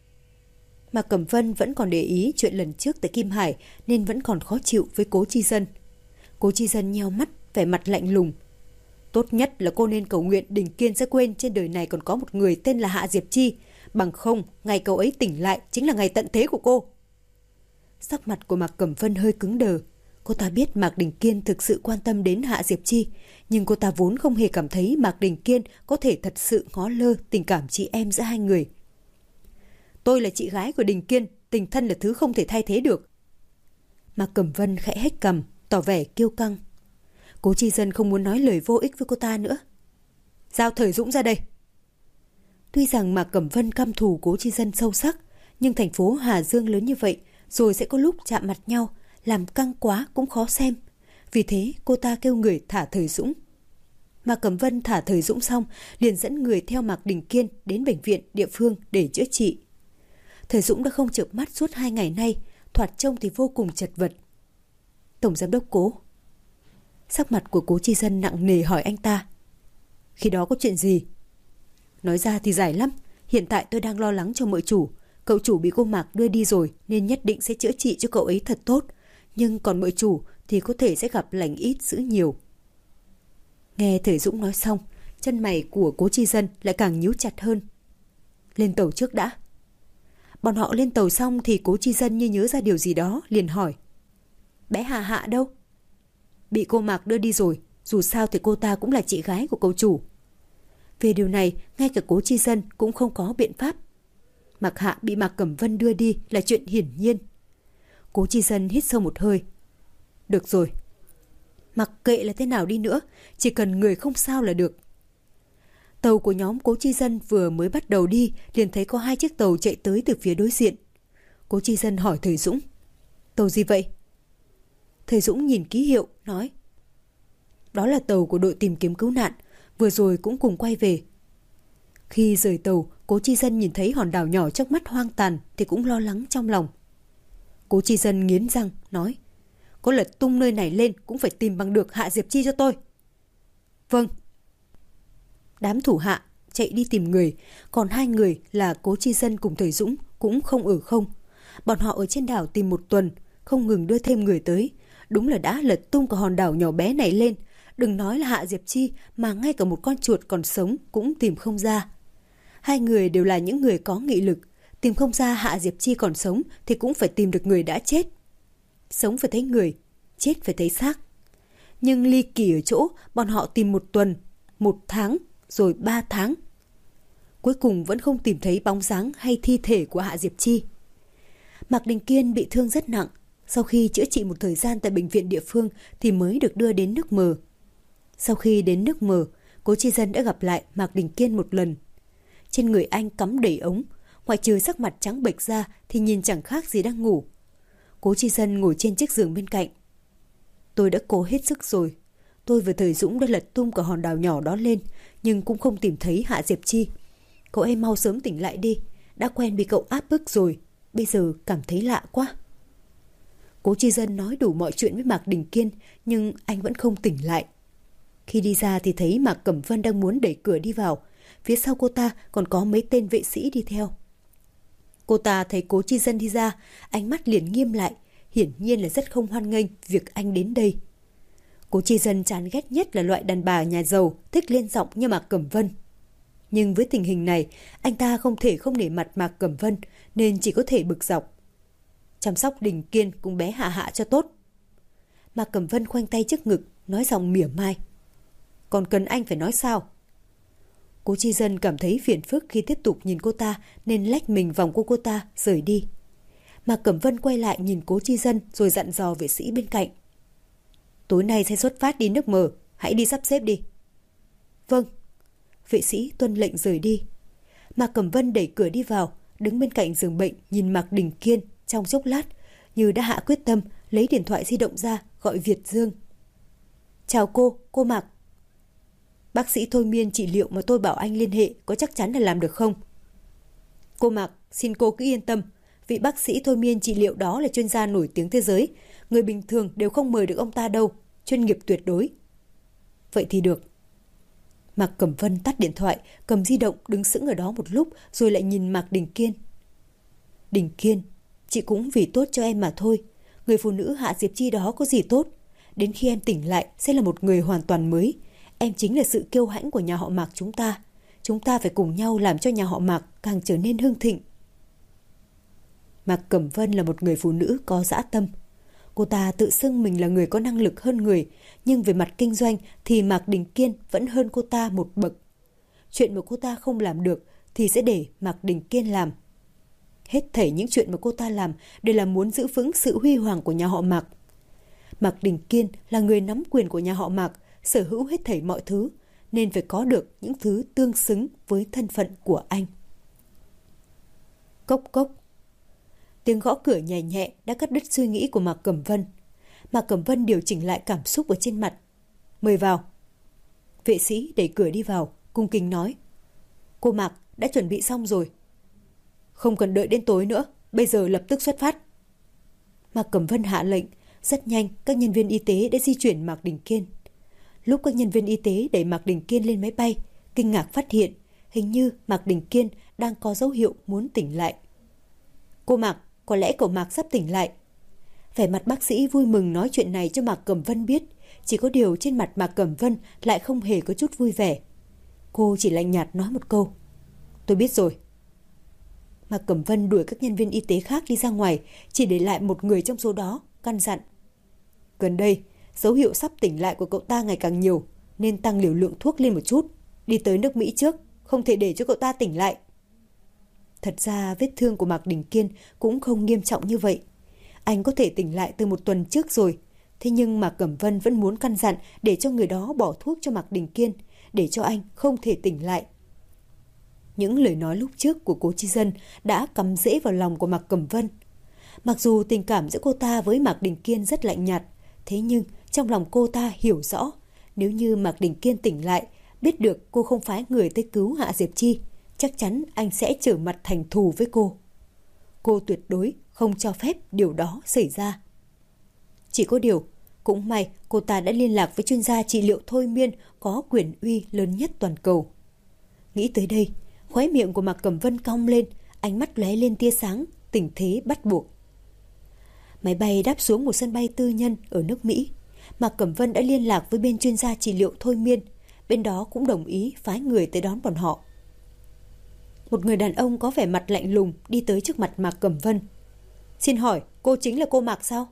Mạc Cẩm Vân vẫn còn để ý chuyện lần trước tại Kim Hải nên vẫn còn khó chịu với Cố Chi Dân. Cố Chi Dân nheo mắt, vẻ mặt lạnh lùng. Tốt nhất là cô nên cầu nguyện Đình Kiên sẽ quên trên đời này còn có một người tên là Hạ Diệp Chi, bằng không ngày cậu ấy tỉnh lại chính là ngày tận thế của cô. Sắc mặt của Mạc Cẩm Vân hơi cứng đờ. Cô ta biết Mạc Đình Kiên thực sự quan tâm đến Hạ Diệp Chi, nhưng cô ta vốn không hề cảm thấy Mạc Đình Kiên có thể thật sự ngó lơ tình cảm chị em giữa hai người. Tôi là chị gái của Đình Kiên, tình thân là thứ không thể thay thế được. Mạc Cẩm Vân khẽ hét cằm, tỏ vẻ kiêu căng. Cố Chi Dân không muốn nói lời vô ích với cô ta nữa. Giao Thời Dũng ra đây. Tuy rằng Mạc Cẩm Vân căm thù Cố Chi Dân sâu sắc, nhưng thành phố Hà Dương lớn như vậy, rồi sẽ có lúc chạm mặt nhau, làm căng quá cũng khó xem. Vì thế cô ta kêu người thả Thời Dũng. Mạc Cẩm Vân thả Thời Dũng xong, liền dẫn người theo Mạc Đình Kiên đến bệnh viện địa phương để chữa trị. Thời Dũng đã không chợp mắt suốt 2 ngày nay, thoạt trông thì vô cùng chật vật. Tổng giám đốc Cố. Sắc mặt của Cố Chi Dân nặng nề hỏi anh ta. Khi đó có chuyện gì? Nói ra thì dài lắm. Hiện tại tôi đang lo lắng cho mợ chủ. Cậu chủ bị cô Mạc đưa đi rồi nên nhất định sẽ chữa trị cho cậu ấy thật tốt. Nhưng còn mợ chủ thì có thể sẽ gặp lành ít dữ nhiều. Nghe Thời Dũng nói xong, chân mày của Cố Chi Dân lại càng nhíu chặt hơn. Lên tàu trước đã. Bọn họ lên tàu xong thì Cố Chi Dân như nhớ ra điều gì đó, liền hỏi. Bé Hà Hạ đâu? Bị cô Mạc đưa đi rồi, dù sao thì cô ta cũng là chị gái của cậu chủ. Về điều này, ngay cả Cố Chi Dân cũng không có biện pháp. Mạc Hạ bị Mạc Cẩm Vân đưa đi là chuyện hiển nhiên. Cố Chi Dân hít sâu một hơi. Được rồi. Mặc kệ là thế nào đi nữa, chỉ cần người không sao là được. Tàu của nhóm Cố Chi Dân vừa mới bắt đầu đi, liền thấy có 2 chiếc tàu chạy tới từ phía đối diện. Cố Chi Dân hỏi Thời Dũng. Tàu gì vậy? Thời Dũng nhìn ký hiệu, nói. Đó là tàu của đội tìm kiếm cứu nạn, vừa rồi cũng cùng quay về. Khi rời tàu, Cố Chi Dân nhìn thấy hòn đảo nhỏ trước mắt hoang tàn thì cũng lo lắng trong lòng. Cố Chi Dân nghiến răng, nói. Có lật tung nơi này lên cũng phải tìm bằng được Hạ Diệp Chi cho tôi. Vâng. Đám thủ hạ chạy đi tìm người, còn 2 người là Cố Chi Dân cùng Thời Dũng cũng không ở không. Bọn họ ở trên đảo tìm 1 tuần, không ngừng đưa thêm người tới. Đúng là đã lật tung cả hòn đảo nhỏ bé này lên. Đừng nói là Hạ Diệp Chi, mà ngay cả một con chuột còn sống cũng tìm không ra. 2 người đều là những người có nghị lực. Tìm không ra Hạ Diệp Chi còn sống thì cũng phải tìm được người đã chết. Sống phải thấy người, chết phải thấy xác. Nhưng ly kỳ ở chỗ bọn họ tìm 1 tuần, 1 tháng, rồi 3 tháng. Cuối cùng vẫn không tìm thấy bóng dáng hay thi thể của Hạ Diệp Chi. Mạc Đình Kiên bị thương rất nặng. Sau khi chữa trị một thời gian tại bệnh viện địa phương thì mới được đưa đến nước Mờ. Sau khi đến nước Mờ, Cố Chi Dân đã gặp lại Mạc Đình Kiên một lần. Trên người anh cắm đầy ống, ngoại trừ sắc mặt trắng bệch ra thì nhìn chẳng khác gì đang ngủ. Cố Chi Dân ngồi trên chiếc giường bên cạnh. Tôi đã cố hết sức rồi. Tôi và Thời Dũng đã lật tung cả hòn đảo nhỏ đó lên, nhưng cũng không tìm thấy Hạ Diệp Chi. Cậu em mau sớm tỉnh lại đi. Đã quen bị cậu áp bức rồi, bây giờ cảm thấy lạ quá. Cố Chi Dân nói đủ mọi chuyện với Mạc Đình Kiên, nhưng anh vẫn không tỉnh lại. Khi đi ra thì thấy Mạc Cẩm Vân đang muốn đẩy cửa đi vào. Phía sau cô ta còn có mấy tên vệ sĩ đi theo. Cô ta thấy Cố Chi Dân đi ra, ánh mắt liền nghiêm lại, hiển nhiên là rất không hoan nghênh việc anh đến đây. Cố Chi Dân chán ghét nhất là loại đàn bà nhà giàu thích lên giọng như Mạc Cẩm Vân. Nhưng với tình hình này, anh ta không thể không nể mặt Mạc Cẩm Vân, nên chỉ có thể bực dọc. Chăm sóc Đình Kiên cùng bé Hạ Hạ cho tốt. Mạc Cẩm Vân khoanh tay trước ngực, nói giọng mỉa mai. Còn cần anh phải nói sao? Cố Chi Dân cảm thấy phiền phức khi tiếp tục nhìn cô ta, nên lách mình vòng cô ta rời đi. Mạc Cẩm Vân quay lại nhìn Cố Chi Dân rồi dặn dò vệ sĩ bên cạnh. Tối nay sẽ xuất phát đi nước Mờ, hãy đi sắp xếp đi. Vâng. Vệ sĩ tuân lệnh rời đi. Mạc Cẩm Vân đẩy cửa đi vào, đứng bên cạnh giường bệnh nhìn Mạc Đình Kiên trong chốc lát, như đã hạ quyết tâm, lấy điện thoại di động ra gọi Việt Dương. Chào cô Mạc. Bác sĩ thôi miên trị liệu mà tôi bảo anh liên hệ có chắc chắn là làm được không? Cô Mạc, xin cô cứ yên tâm. Vị bác sĩ thôi miên trị liệu đó là chuyên gia nổi tiếng thế giới. Người bình thường đều không mời được ông ta đâu. chuyên nghiệp tuyệt đối. Vậy thì được. Mạc Cẩm Vân tắt điện thoại, cầm di động đứng sững ở đó một lúc rồi lại nhìn Mạc Đình Kiên. Đình Kiên, chị cũng vì tốt cho em mà thôi. Người phụ nữ Hạ Diệp Chi đó có gì tốt? Đến khi em tỉnh lại sẽ là một người hoàn toàn mới. Em chính là sự kiêu hãnh của nhà họ Mạc chúng ta. Chúng ta phải cùng nhau làm cho nhà họ Mạc càng trở nên hưng thịnh. Mạc Cẩm Vân là một người phụ nữ có dã tâm. Cô ta tự xưng mình là người có năng lực hơn người, nhưng về mặt kinh doanh thì Mạc Đình Kiên vẫn hơn cô ta một bậc. Chuyện mà cô ta không làm được thì sẽ để Mạc Đình Kiên làm. Hết thảy những chuyện mà cô ta làm đều là muốn giữ vững sự huy hoàng của nhà họ Mạc. Mạc Đình Kiên là người nắm quyền của nhà họ Mạc, sở hữu hết thảy mọi thứ, nên phải có được những thứ tương xứng với thân phận của anh. Cốc cốc. Tiếng gõ cửa nhẹ nhẹ đã cắt đứt suy nghĩ của Mạc Cẩm Vân. Mạc Cẩm Vân điều chỉnh lại cảm xúc ở trên mặt. Mời vào. Vệ sĩ đẩy cửa đi vào, cung kính nói. Cô Mạc đã chuẩn bị xong rồi. Không cần đợi đến tối nữa, bây giờ lập tức xuất phát. Mạc Cẩm Vân hạ lệnh. Rất nhanh, các nhân viên y tế đã di chuyển Mạc Đình Kiên. Lúc các nhân viên y tế đẩy Mạc Đình Kiên lên máy bay, kinh ngạc phát hiện hình như Mạc Đình Kiên đang có dấu hiệu muốn tỉnh lại. Cô Mạc, có lẽ cậu Mạc sắp tỉnh lại. Vẻ mặt bác sĩ vui mừng nói chuyện này cho Mạc Cẩm Vân biết. Chỉ có điều trên mặt Mạc Cẩm Vân lại không hề có chút vui vẻ. Cô chỉ lạnh nhạt nói một câu. Tôi biết rồi. Mạc Cẩm Vân đuổi các nhân viên y tế khác đi ra ngoài, chỉ để lại một người trong số đó, căn dặn. Gần đây, dấu hiệu sắp tỉnh lại của cậu ta ngày càng nhiều, nên tăng liều lượng thuốc lên một chút. Đi tới nước Mỹ trước, không thể để cho cậu ta tỉnh lại. Thật ra vết thương của Mạc Đình Kiên cũng không nghiêm trọng như vậy. Anh có thể tỉnh lại từ một tuần trước rồi. Thế nhưng Mạc Cẩm Vân vẫn muốn căn dặn để cho người đó bỏ thuốc cho Mạc Đình Kiên, để cho anh không thể tỉnh lại. Những lời nói lúc trước của Cố Chi Dân đã cắm rễ vào lòng của Mạc Cẩm Vân. Mặc dù tình cảm giữa cô ta với Mạc Đình Kiên rất lạnh nhạt, thế nhưng trong lòng cô ta hiểu rõ, nếu như Mạc Đình Kiên tỉnh lại, biết được cô không phái người tới cứu Hạ Diệp Chi, chắc chắn anh sẽ trở mặt thành thù với cô. Cô tuyệt đối không cho phép điều đó xảy ra. Chỉ có điều, cũng may cô ta đã liên lạc với chuyên gia trị liệu thôi miên có quyền uy lớn nhất toàn cầu. Nghĩ tới đây, khóe miệng của Mạc Cẩm Vân cong lên, ánh mắt lóe lên tia sáng, tình thế bắt buộc. Máy bay đáp xuống một sân bay tư nhân ở nước Mỹ. Mạc Cẩm Vân đã liên lạc với bên chuyên gia trị liệu thôi miên, bên đó cũng đồng ý phái người tới đón bọn họ. Một người đàn ông có vẻ mặt lạnh lùng đi tới trước mặt Mạc Cẩm Vân. Xin hỏi, cô chính là cô Mạc sao?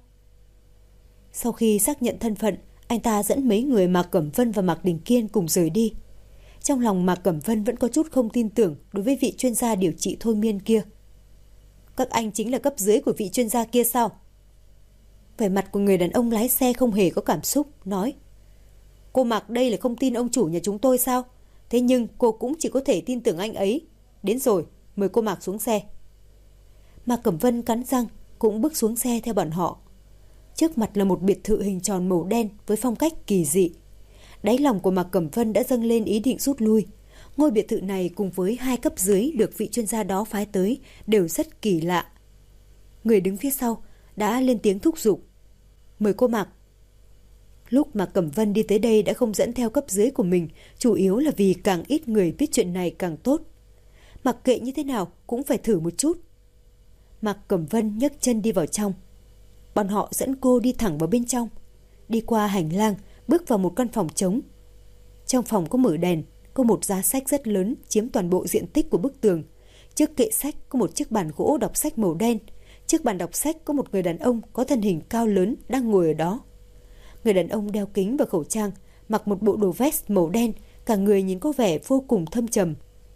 Sau khi xác nhận thân phận, anh ta dẫn mấy người Mạc Cẩm Vân và Mạc Đình Kiên cùng rời đi. Trong lòng Mạc Cẩm Vân vẫn có chút không tin tưởng đối với vị chuyên gia điều trị thôi miên kia. Các anh chính là cấp dưới của vị chuyên gia kia sao? Vẻ mặt của người đàn ông lái xe không hề có cảm xúc, nói. Cô Mạc đây là không tin ông chủ nhà chúng tôi sao? Thế nhưng cô cũng chỉ có thể tin tưởng anh ấy. Đến rồi, mời cô Mạc xuống xe. Mạc Cẩm Vân cắn răng, cũng bước xuống xe theo bọn họ. Trước mặt là một biệt thự hình tròn màu đen với phong cách kỳ dị. Đáy lòng của Mạc Cẩm Vân đã dâng lên ý định rút lui. Ngôi biệt thự này cùng với hai cấp dưới được vị chuyên gia đó phái tới đều rất kỳ lạ. Người đứng phía sau đã lên tiếng thúc giục. Mời cô Mạc. Lúc Mạc Cẩm Vân đi tới đây đã không dẫn theo cấp dưới của mình, chủ yếu là vì càng ít người biết chuyện này càng tốt. Mặc kệ như thế nào cũng phải thử một chút. Mạc Cẩm Vân nhấc chân đi vào trong. Bọn họ dẫn cô đi thẳng vào bên trong. Đi qua hành lang, bước vào một căn phòng trống. Trong phòng có mở đèn, có một giá sách rất lớn chiếm toàn bộ diện tích của bức tường. Trước kệ sách có một chiếc bàn gỗ đọc sách màu đen. Trước bàn đọc sách có một người đàn ông có thân hình cao lớn đang ngồi ở đó. Người đàn ông đeo kính và khẩu trang, mặc một bộ đồ vest màu đen, cả người nhìn có vẻ vô cùng thâm trầm.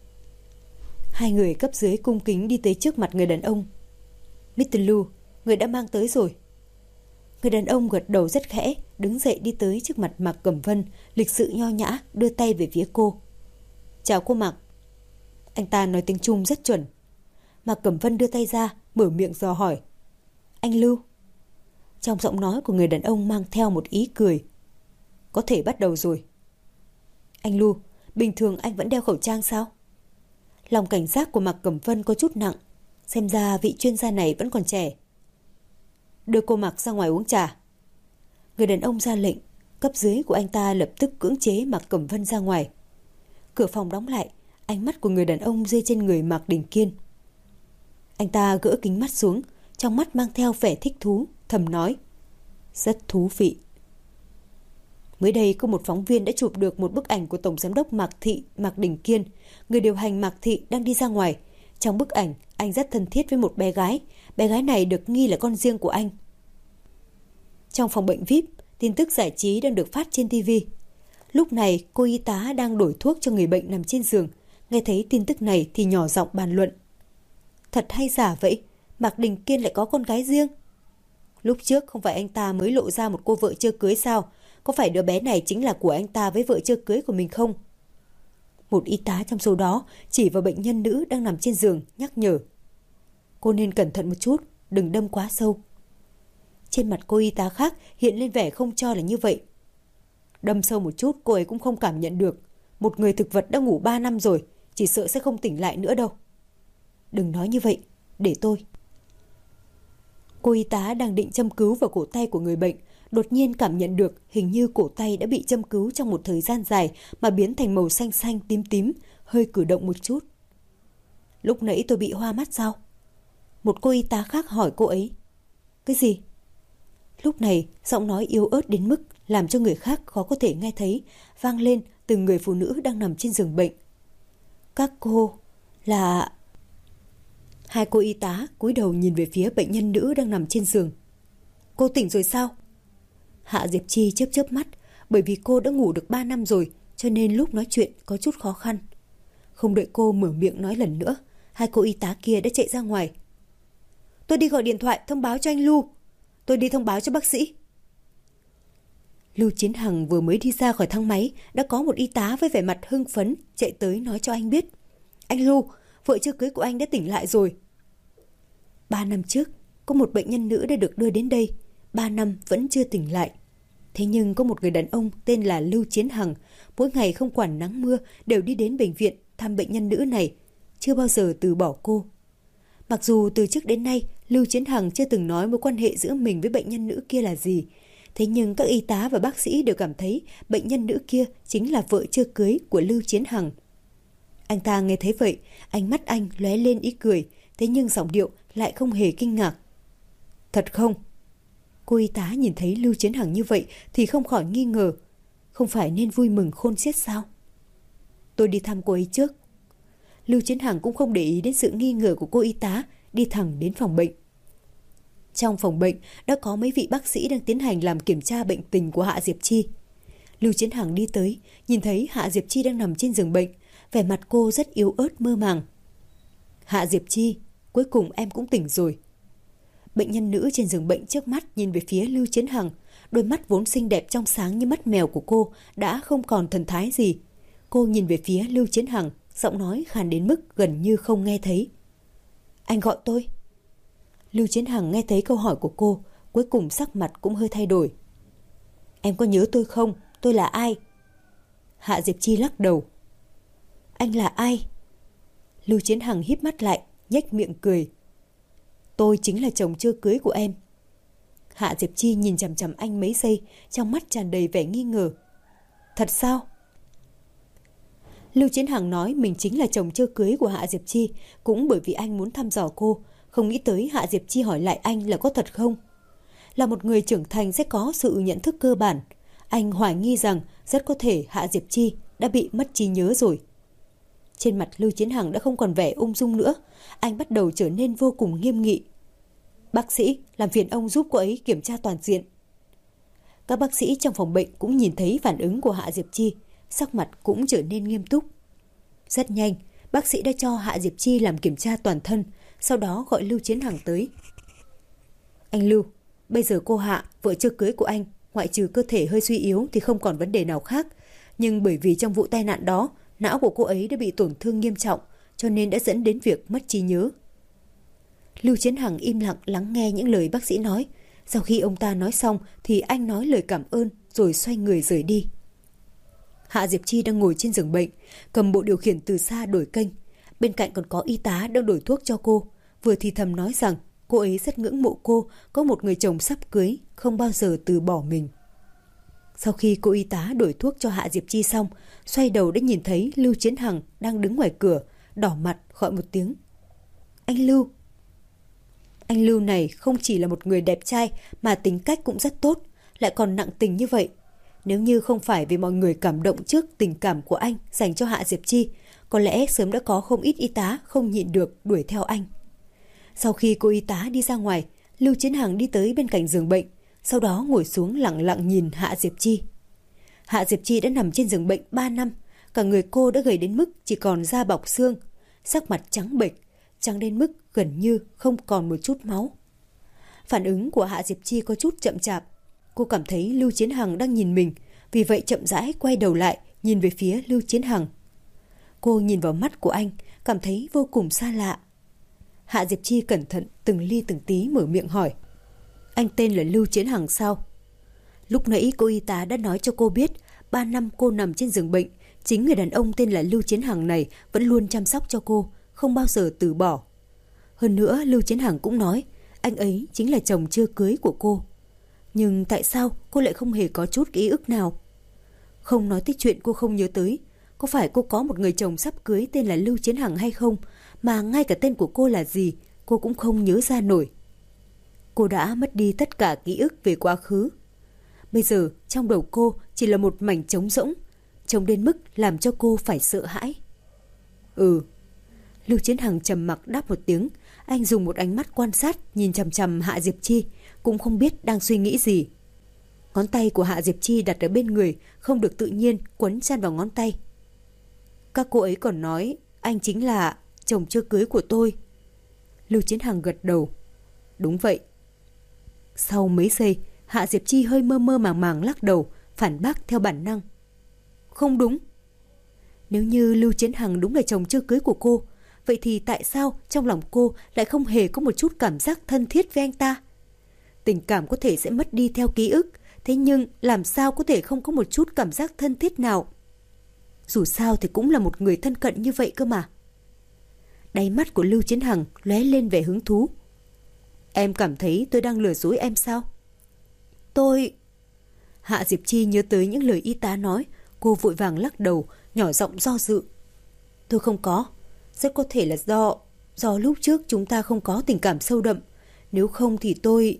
Hai người cấp dưới cung kính đi tới trước mặt người đàn ông. Mr. Lu, người đã mang tới rồi. Người đàn ông gật đầu rất khẽ, đứng dậy đi tới trước mặt Mạc Cẩm Vân, lịch sự nho nhã, đưa tay về phía cô. Chào cô Mạc. Anh ta nói tiếng Trung rất chuẩn. Mạc Cẩm Vân đưa tay ra, mở miệng dò hỏi. Anh Lưu. Trong giọng nói của người đàn ông mang theo một ý cười. Có thể bắt đầu rồi. Anh Lưu, bình thường anh vẫn đeo khẩu trang sao? Lòng cảnh giác của Mạc Cẩm Vân có chút nặng. Xem ra vị chuyên gia này vẫn còn trẻ. Đưa cô Mạc ra ngoài uống trà. Người đàn ông ra lệnh. Cấp dưới của anh ta lập tức cưỡng chế Mạc Cẩm Vân ra ngoài. Cửa phòng đóng lại, ánh mắt của người đàn ông rơi trên người Mạc Đình Kiên. Anh ta gỡ kính mắt xuống, trong mắt mang theo vẻ thích thú, thầm nói: rất thú vị. Mới đây có một phóng viên đã chụp được một bức ảnh của Tổng Giám đốc Mạc Đình Kiên, người điều hành Mạc Thị đang đi ra ngoài. Trong bức ảnh, anh rất thân thiết với một bé gái. Bé gái này được nghi là con riêng của anh. Trong phòng bệnh VIP, tin tức giải trí đang được phát trên TV. Lúc này, cô y tá đang đổi thuốc cho người bệnh nằm trên giường. Nghe thấy tin tức này thì nhỏ giọng bàn luận: thật hay giả vậy? Mạc Đình Kiên lại có con gái riêng. Lúc trước không phải anh ta mới lộ ra một cô vợ chưa cưới sao? Có phải đứa bé này chính là của anh ta với vợ chưa cưới của mình không? Một y tá trong số đó chỉ vào bệnh nhân nữ đang nằm trên giường, nhắc nhở: cô nên cẩn thận một chút, đừng đâm quá sâu. Trên mặt cô y tá khác hiện lên vẻ không cho là như vậy. Đâm sâu một chút cô ấy cũng không cảm nhận được. Một người thực vật đã ngủ 3 năm rồi, chỉ sợ sẽ không tỉnh lại nữa đâu. Đừng nói như vậy, để tôi. Cô y tá đang định châm cứu vào cổ tay của người bệnh, đột nhiên cảm nhận được hình như cổ tay đã bị châm cứu trong một thời gian dài mà biến thành màu xanh xanh tím tím, hơi cử động một chút. Lúc nãy tôi bị hoa mắt sao? Một cô y tá khác hỏi cô ấy. Cái gì? Lúc này giọng nói yếu ớt đến mức làm cho người khác khó có thể nghe thấy, vang lên từ người phụ nữ đang nằm trên giường bệnh. Các cô là... Hai cô y tá cúi đầu nhìn về phía bệnh nhân nữ đang nằm trên giường. Cô tỉnh rồi sao? Hạ Diệp Chi chớp chớp mắt, bởi vì cô đã ngủ được 3 năm rồi, cho nên lúc nói chuyện có chút khó khăn. Không đợi cô mở miệng nói lần nữa, hai cô y tá kia đã chạy ra ngoài. Tôi đi gọi điện thoại thông báo cho anh Lưu. Tôi đi thông báo cho bác sĩ. Lưu Chiến Hằng vừa mới đi ra khỏi thang máy, đã có một y tá với vẻ mặt hưng phấn chạy tới nói cho anh biết. Anh Lưu, vợ chưa cưới của anh đã tỉnh lại rồi. 3 năm trước, có một bệnh nhân nữ đã được đưa đến đây. 3 năm vẫn chưa tỉnh lại. Thế nhưng có một người đàn ông tên là Lưu Chiến Hằng, mỗi ngày không quản nắng mưa đều đi đến bệnh viện thăm bệnh nhân nữ này, chưa bao giờ từ bỏ cô. Mặc dù từ trước đến nay Lưu Chiến Hằng chưa từng nói mối quan hệ giữa mình với bệnh nhân nữ kia là gì, thế nhưng các y tá và bác sĩ đều cảm thấy bệnh nhân nữ kia chính là vợ chưa cưới của Lưu Chiến Hằng. Anh ta nghe thấy vậy, ánh mắt anh lóe lên ý cười, thế nhưng giọng điệu lại không hề kinh ngạc. Thật không? Cô y tá nhìn thấy Lưu Chiến Hằng như vậy thì không khỏi nghi ngờ. Không phải nên vui mừng khôn xiết sao? Tôi đi thăm cô ấy trước. Lưu Chiến Hằng cũng không để ý đến sự nghi ngờ của cô y tá, đi thẳng đến phòng bệnh. Trong phòng bệnh đã có mấy vị bác sĩ đang tiến hành làm kiểm tra bệnh tình của Hạ Diệp Chi. Lưu Chiến Hằng đi tới, nhìn thấy Hạ Diệp Chi đang nằm trên giường bệnh, vẻ mặt cô rất yếu ớt mơ màng. Hạ Diệp Chi, cuối cùng em cũng tỉnh rồi. Bệnh nhân nữ trên giường bệnh trước mắt nhìn về phía Lưu Chiến Hằng, đôi mắt vốn xinh đẹp trong sáng như mắt mèo của cô đã không còn thần thái gì. Cô nhìn về phía Lưu Chiến Hằng, giọng nói khàn đến mức gần như không nghe thấy. Anh gọi tôi. Lưu Chiến Hằng nghe thấy câu hỏi của cô, cuối cùng sắc mặt cũng hơi thay đổi. Em có nhớ tôi không? Tôi là ai? Hạ Diệp Chi lắc đầu. Anh là ai? Lưu Chiến Hằng híp mắt lại, nhếch miệng cười. Tôi chính là chồng chưa cưới của em. Hạ Diệp Chi nhìn chằm chằm anh mấy giây, trong mắt tràn đầy vẻ nghi ngờ. Thật sao? Lưu Chiến Hằng nói mình chính là chồng chưa cưới của Hạ Diệp Chi, cũng bởi vì anh muốn thăm dò cô, không nghĩ tới Hạ Diệp Chi hỏi lại anh là có thật không. Là một người trưởng thành sẽ có sự nhận thức cơ bản. Anh hoài nghi rằng rất có thể Hạ Diệp Chi đã bị mất trí nhớ rồi. Trên mặt Lưu Chiến Hằng đã không còn vẻ ung dung nữa, anh bắt đầu trở nên vô cùng nghiêm nghị. Bác sĩ, làm phiền ông giúp cô ấy kiểm tra toàn diện. Các bác sĩ trong phòng bệnh cũng nhìn thấy phản ứng của Hạ Diệp Chi, sắc mặt cũng trở nên nghiêm túc. Rất nhanh, bác sĩ đã cho Hạ Diệp Chi làm kiểm tra toàn thân, sau đó gọi Lưu Chiến Hằng tới. Anh Lưu, bây giờ cô Hạ, vợ chưa cưới của anh, ngoại trừ cơ thể hơi suy yếu thì không còn vấn đề nào khác. Nhưng bởi vì trong vụ tai nạn đó, não của cô ấy đã bị tổn thương nghiêm trọng, cho nên đã dẫn đến việc mất trí nhớ. Lưu Chiến Hằng im lặng lắng nghe những lời bác sĩ nói. Sau khi ông ta nói xong thì anh nói lời cảm ơn rồi xoay người rời đi. Hạ Diệp Chi đang ngồi trên giường bệnh, cầm bộ điều khiển từ xa đổi kênh. Bên cạnh còn có y tá đang đổi thuốc cho cô, vừa thì thầm nói rằng cô ấy rất ngưỡng mộ cô có một người chồng sắp cưới, không bao giờ từ bỏ mình. Sau khi cô y tá đổi thuốc cho Hạ Diệp Chi xong, xoay đầu đã nhìn thấy Lưu Chiến Hằng đang đứng ngoài cửa, đỏ mặt gọi một tiếng. Anh Lưu. Anh Lưu này không chỉ là một người đẹp trai mà tính cách cũng rất tốt, lại còn nặng tình như vậy. Nếu như không phải vì mọi người cảm động trước tình cảm của anh dành cho Hạ Diệp Chi, có lẽ sớm đã có không ít y tá không nhịn được đuổi theo anh. Sau khi cô y tá đi ra ngoài, Lưu Chiến Hằng đi tới bên cạnh giường bệnh, sau đó ngồi xuống lặng lặng nhìn Hạ Diệp Chi. Hạ Diệp Chi đã nằm trên giường bệnh 3 năm, cả người cô đã gầy đến mức chỉ còn da bọc xương, sắc mặt trắng bệch, trắng đến mức gần như không còn một chút máu. Phản ứng của Hạ Diệp Chi có chút chậm chạp. Cô cảm thấy Lưu Chiến Hằng đang nhìn mình, vì vậy chậm rãi quay đầu lại nhìn về phía Lưu Chiến Hằng. Cô nhìn vào mắt của anh, cảm thấy vô cùng xa lạ. Hạ Diệp Chi cẩn thận từng ly từng tí mở miệng hỏi. Anh tên là Lưu Chiến Hằng sao? Lúc nãy cô y tá đã nói cho cô biết 3 năm cô nằm trên giường bệnh, chính người đàn ông tên là Lưu Chiến Hằng này vẫn luôn chăm sóc cho cô, không bao giờ từ bỏ. Hơn nữa Lưu Chiến Hằng cũng nói anh ấy chính là chồng chưa cưới của cô. Nhưng tại sao cô lại không hề có chút ký ức nào? Không nói tới chuyện cô không nhớ tới, có phải cô có một người chồng sắp cưới tên là Lưu Chiến Hằng hay không, mà ngay cả tên của cô là gì cô cũng không nhớ ra nổi. Cô đã mất đi tất cả ký ức về quá khứ. Bây giờ trong đầu cô chỉ là một mảnh trống rỗng, trống đến mức làm cho cô phải sợ hãi. Lưu Chiến Hằng trầm mặc đáp một tiếng. Anh dùng một ánh mắt quan sát nhìn chằm chằm Hạ Diệp Chi, cũng không biết đang suy nghĩ gì. Ngón tay của Hạ Diệp Chi đặt ở bên người, không được tự nhiên quấn chăn vào ngón tay. Các cô ấy còn nói anh chính là chồng chưa cưới của tôi. Lưu Chiến Hằng gật đầu. Đúng vậy. Sau mấy giây, Hạ Diệp Chi hơi mơ mơ màng màng lắc đầu, phản bác theo bản năng. Không đúng. Nếu như Lưu Chiến Hằng đúng là chồng chưa cưới của cô, vậy thì tại sao trong lòng cô lại không hề có một chút cảm giác thân thiết với anh ta? Tình cảm có thể sẽ mất đi theo ký ức, thế nhưng làm sao có thể không có một chút cảm giác thân thiết nào? Dù sao thì cũng là một người thân cận như vậy cơ mà. Đáy mắt của Lưu Chiến Hằng lóe lên vẻ hứng thú. Em cảm thấy tôi đang lừa dối em sao? Hạ Diệp Chi nhớ tới những lời y tá nói, cô vội vàng lắc đầu, nhỏ giọng do dự. Tôi không có. Rất có thể là do lúc trước chúng ta không có tình cảm sâu đậm. Nếu không thì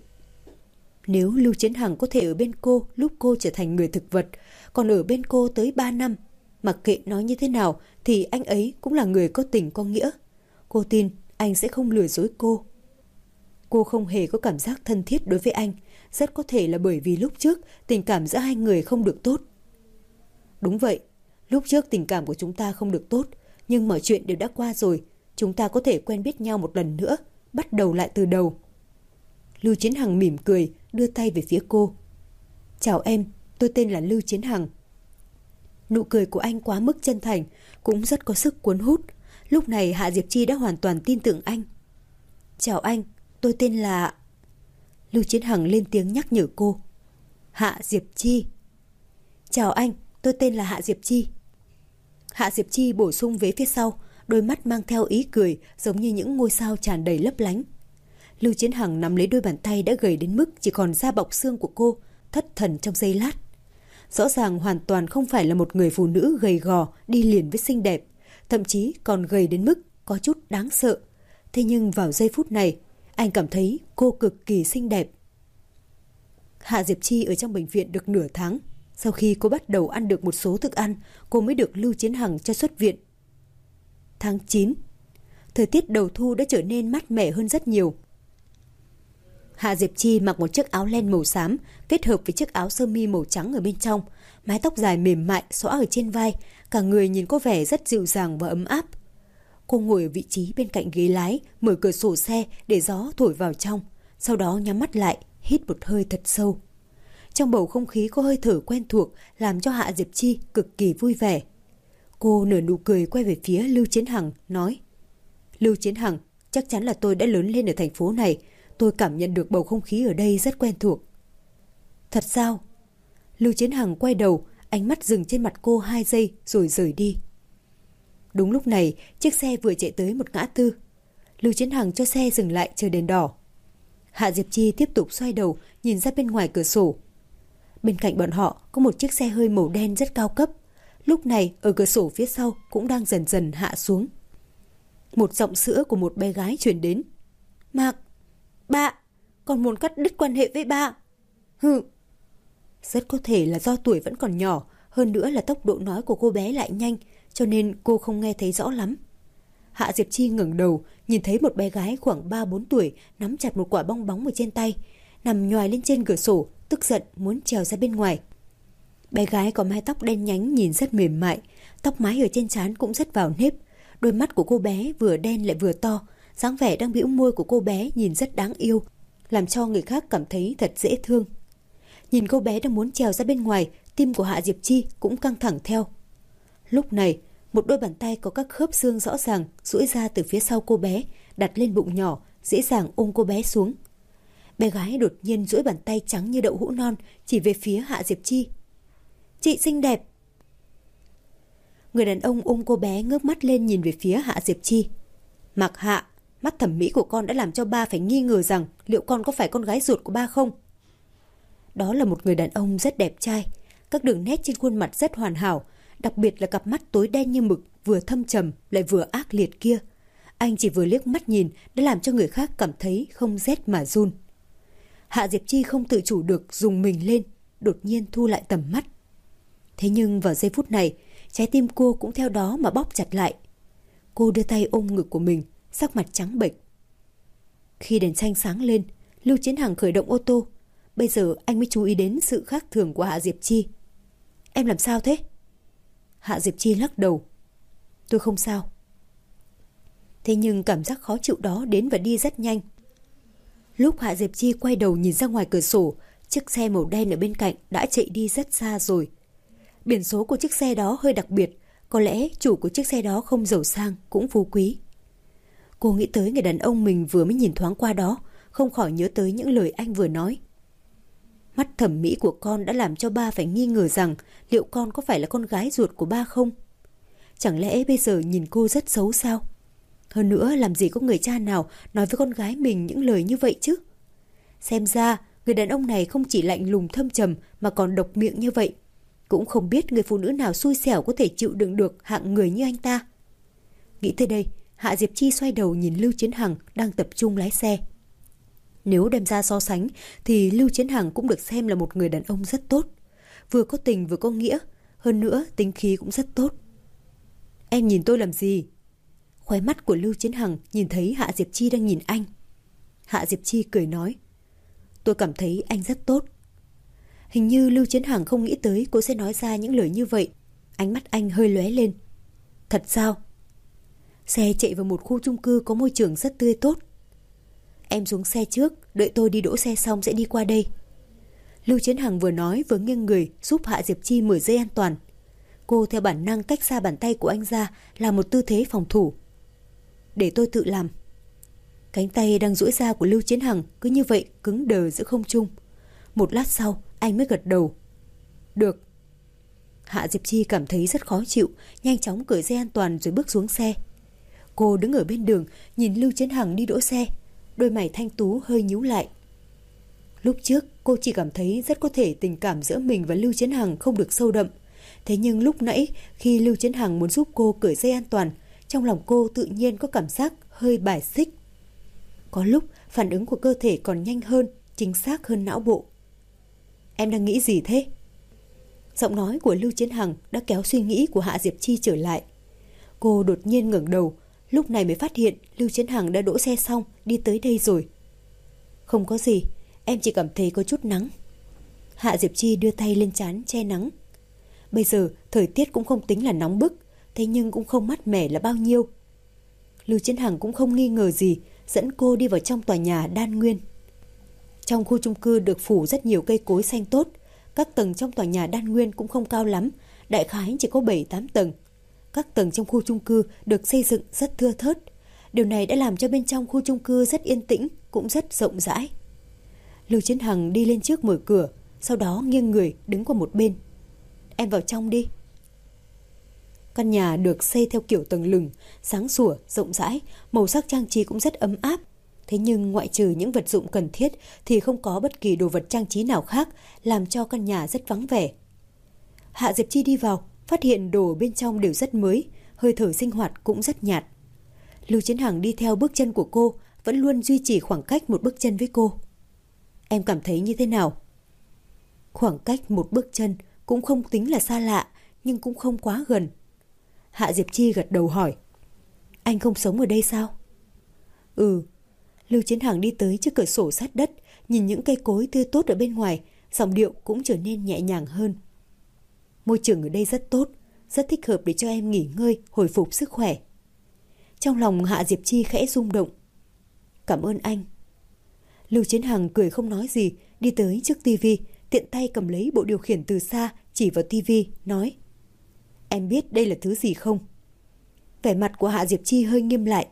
Nếu Lưu Chiến Hằng có thể ở bên cô lúc cô trở thành người thực vật, còn ở bên cô tới 3 năm, mặc kệ nói như thế nào thì anh ấy cũng là người có tình có nghĩa. Cô tin anh sẽ không lừa dối cô. Cô không hề có cảm giác thân thiết đối với anh, rất có thể là bởi vì lúc trước tình cảm giữa hai người không được tốt. Đúng vậy, lúc trước tình cảm của chúng ta không được tốt, nhưng mọi chuyện đều đã qua rồi, chúng ta có thể quen biết nhau một lần nữa, bắt đầu lại từ đầu. Lưu Chiến Hằng mỉm cười, đưa tay về phía cô. Chào em, tôi tên là Lưu Chiến Hằng. Nụ cười của anh quá mức chân thành, cũng rất có sức cuốn hút. Lúc này Hạ Diệp Chi đã hoàn toàn tin tưởng anh. Chào anh, tôi tên là... Lưu Chiến Hằng lên tiếng nhắc nhở cô. Hạ Diệp Chi. Chào anh, tôi tên là Hạ Diệp Chi. Hạ Diệp Chi bổ sung vế phía sau, đôi mắt mang theo ý cười giống như những ngôi sao tràn đầy lấp lánh. Lưu Chiến Hằng nắm lấy đôi bàn tay đã gầy đến mức chỉ còn da bọc xương của cô, thất thần trong giây lát. Rõ ràng hoàn toàn không phải là một người phụ nữ gầy gò đi liền với xinh đẹp, thậm chí còn gầy đến mức có chút đáng sợ. Thế nhưng vào giây phút này, anh cảm thấy cô cực kỳ xinh đẹp. Hạ Diệp Chi ở trong bệnh viện được nửa tháng. Sau khi cô bắt đầu ăn được một số thức ăn, cô mới được Lưu Chiến Hằng cho xuất viện. Tháng 9, thời tiết đầu thu đã trở nên mát mẻ hơn rất nhiều. Hạ Diệp Chi mặc một chiếc áo len màu xám kết hợp với chiếc áo sơ mi màu trắng ở bên trong, mái tóc dài mềm mại xõa ở trên vai, cả người nhìn có vẻ rất dịu dàng và ấm áp. Cô ngồi ở vị trí bên cạnh ghế lái, mở cửa sổ xe để gió thổi vào trong, sau đó nhắm mắt lại, hít một hơi thật sâu. Trong bầu không khí có hơi thở quen thuộc làm cho Hạ Diệp Chi cực kỳ vui vẻ. Cô nở nụ cười quay về phía Lưu Chiến Hằng, nói: Lưu Chiến Hằng, chắc chắn là tôi đã lớn lên ở thành phố này, tôi cảm nhận được bầu không khí ở đây rất quen thuộc. Thật sao? Lưu Chiến Hằng quay đầu, ánh mắt dừng trên mặt cô 2 giây rồi rời đi. Đúng lúc này, chiếc xe vừa chạy tới một ngã tư. Lưu Chiến Hằng cho xe dừng lại chờ đèn đỏ. Hạ Diệp Chi tiếp tục xoay đầu nhìn ra bên ngoài cửa sổ. Bên cạnh bọn họ có một chiếc xe hơi màu đen rất cao cấp. Lúc này ở cửa sổ phía sau cũng đang dần dần hạ xuống. Một giọng sữa của một bé gái truyền đến. Mạc, ba, con muốn cắt đứt quan hệ với ba. Hừ. Rất có thể là do tuổi vẫn còn nhỏ, hơn nữa là tốc độ nói của cô bé lại nhanh, cho nên cô không nghe thấy rõ lắm. Hạ Diệp Chi ngẩng đầu, nhìn thấy một bé gái khoảng 3-4 tuổi nắm chặt một quả bong bóng ở trên tay, nằm nhoài lên trên cửa sổ, tức giận muốn trèo ra bên ngoài. Bé gái có mái tóc đen nhánh nhìn rất mềm mại, tóc mái ở trên trán cũng rất vào nếp. Đôi mắt của cô bé vừa đen lại vừa to, dáng vẻ đang bĩu môi của cô bé nhìn rất đáng yêu, làm cho người khác cảm thấy thật dễ thương. Nhìn cô bé đang muốn trèo ra bên ngoài, tim của Hạ Diệp Chi cũng căng thẳng theo. Lúc này, một đôi bàn tay có các khớp xương rõ ràng duỗi ra từ phía sau cô bé, đặt lên bụng nhỏ, dễ dàng ôm cô bé xuống. Bé gái đột nhiên duỗi bàn tay trắng như đậu hũ non chỉ về phía Hạ Diệp Chi. Chị xinh đẹp. Người đàn ông ôm cô bé ngước mắt lên nhìn về phía Hạ Diệp Chi. Mạc Hạ, mắt thẩm mỹ của con đã làm cho ba phải nghi ngờ rằng liệu con có phải con gái ruột của ba không? Đó là một người đàn ông rất đẹp trai, các đường nét trên khuôn mặt rất hoàn hảo, đặc biệt là cặp mắt tối đen như mực, vừa thâm trầm lại vừa ác liệt kia. Anh chỉ vừa liếc mắt nhìn đã làm cho người khác cảm thấy không rét mà run. Hạ Diệp Chi không tự chủ được dùng mình lên, đột nhiên thu lại tầm mắt. Thế nhưng vào giây phút này, trái tim cô cũng theo đó mà bóp chặt lại. Cô đưa tay ôm ngực của mình, sắc mặt trắng bệch. Khi đèn xanh sáng lên, Lưu Chiến Hằng khởi động ô tô. Bây giờ anh mới chú ý đến sự khác thường của Hạ Diệp Chi. Em làm sao thế? Hạ Diệp Chi lắc đầu. Tôi không sao. Thế nhưng cảm giác khó chịu đó đến và đi rất nhanh. Lúc Hạ Diệp Chi quay đầu nhìn ra ngoài cửa sổ, chiếc xe màu đen ở bên cạnh đã chạy đi rất xa rồi. Biển số của chiếc xe đó hơi đặc biệt, có lẽ chủ của chiếc xe đó không giàu sang cũng phú quý. Cô nghĩ tới người đàn ông mình vừa mới nhìn thoáng qua đó, không khỏi nhớ tới những lời anh vừa nói. Mắt thẩm mỹ của con đã làm cho ba phải nghi ngờ rằng liệu con có phải là con gái ruột của ba không? Chẳng lẽ bây giờ nhìn cô rất xấu sao? Hơn nữa làm gì có người cha nào nói với con gái mình những lời như vậy chứ? Xem ra người đàn ông này không chỉ lạnh lùng thâm trầm mà còn độc miệng như vậy. Cũng không biết người phụ nữ nào xui xẻo có thể chịu đựng được hạng người như anh ta. Nghĩ tới đây, Hạ Diệp Chi xoay đầu nhìn Lưu Chiến Hằng đang tập trung lái xe. Nếu đem ra so sánh thì Lưu Chiến Hằng cũng được xem là một người đàn ông rất tốt. Vừa có tình vừa có nghĩa, hơn nữa tính khí cũng rất tốt. Em nhìn tôi làm gì? Khóe mắt của Lưu Chiến Hằng nhìn thấy Hạ Diệp Chi đang nhìn anh. Hạ Diệp Chi cười nói. Tôi cảm thấy anh rất tốt. Hình như Lưu Chiến Hằng không nghĩ tới cô sẽ nói ra những lời như vậy. Ánh mắt anh hơi lóe lên. Thật sao? Xe chạy vào một khu chung cư có môi trường rất tươi tốt. Em xuống xe trước, đợi tôi đi đỗ xe xong sẽ đi qua đây. Lưu Chiến Hằng vừa nói vừa nghiêng người giúp Hạ Diệp Chi mở dây an toàn. Cô theo bản năng cách xa bàn tay của anh ra, làm một tư thế phòng thủ. Để tôi tự làm. Cánh tay đang duỗi ra của Lưu Chiến Hằng cứ như vậy cứng đờ giữa không trung. Một lát sau anh mới gật đầu. Được. Hạ Diệp Chi cảm thấy rất khó chịu, nhanh chóng cởi dây an toàn rồi bước xuống xe. Cô đứng ở bên đường nhìn Lưu Chiến Hằng đi đỗ xe, đôi mày thanh tú hơi nhíu lại. Lúc trước cô chỉ cảm thấy rất có thể tình cảm giữa mình và Lưu Chiến Hằng không được sâu đậm. Thế nhưng lúc nãy khi Lưu Chiến Hằng muốn giúp cô cởi dây an toàn, trong lòng cô tự nhiên có cảm giác hơi bài xích. Có lúc phản ứng của cơ thể còn nhanh hơn, chính xác hơn não bộ. Em đang nghĩ gì thế? Giọng nói của Lưu Chiến Hằng đã kéo suy nghĩ của Hạ Diệp Chi trở lại. Cô đột nhiên ngẩng đầu, lúc này mới phát hiện Lưu Chiến Hằng đã đỗ xe xong đi tới đây rồi. Không có gì, em chỉ cảm thấy có chút nắng. Hạ Diệp Chi đưa tay lên trán che nắng. Bây giờ thời tiết cũng không tính là nóng bức, thế nhưng cũng không mát mẻ là bao nhiêu. Lưu Chiến Hằng cũng không nghi ngờ gì, dẫn cô đi vào trong tòa nhà Đan Nguyên. Trong khu chung cư được phủ rất nhiều cây cối xanh tốt. Các tầng trong tòa nhà Đan Nguyên cũng không cao lắm, đại khái chỉ có 7-8 tầng. Các tầng trong khu chung cư được xây dựng rất thưa thớt. Điều này đã làm cho bên trong khu chung cư rất yên tĩnh, cũng rất rộng rãi. Lưu Chiến Hằng đi lên trước mở cửa, sau đó nghiêng người đứng qua một bên. Em vào trong đi. Căn nhà được xây theo kiểu tầng lừng, sáng sủa, rộng rãi, màu sắc trang trí cũng rất ấm áp. Thế nhưng ngoại trừ những vật dụng cần thiết thì không có bất kỳ đồ vật trang trí nào khác, làm cho căn nhà rất vắng vẻ. Hạ Diệp Chi đi vào, phát hiện đồ bên trong đều rất mới, hơi thở sinh hoạt cũng rất nhạt. Lưu Chiến Hằng đi theo bước chân của cô, vẫn luôn duy trì khoảng cách một bước chân với cô. Em cảm thấy như thế nào? Khoảng cách một bước chân cũng không tính là xa lạ, nhưng cũng không quá gần. Hạ Diệp Chi gật đầu hỏi. Anh không sống ở đây sao? Ừ. Lưu Chiến Hằng đi tới trước cửa sổ sát đất, nhìn những cây cối tươi tốt ở bên ngoài, giọng điệu cũng trở nên nhẹ nhàng hơn. Môi trường ở đây rất tốt, rất thích hợp để cho em nghỉ ngơi, hồi phục sức khỏe. Trong lòng Hạ Diệp Chi khẽ rung động. Cảm ơn anh. Lưu Chiến Hằng cười không nói gì, đi tới trước tivi, tiện tay cầm lấy bộ điều khiển từ xa, chỉ vào tivi, nói. Em biết đây là thứ gì không? Vẻ mặt của Hạ Diệp Chi hơi nghiêm lại.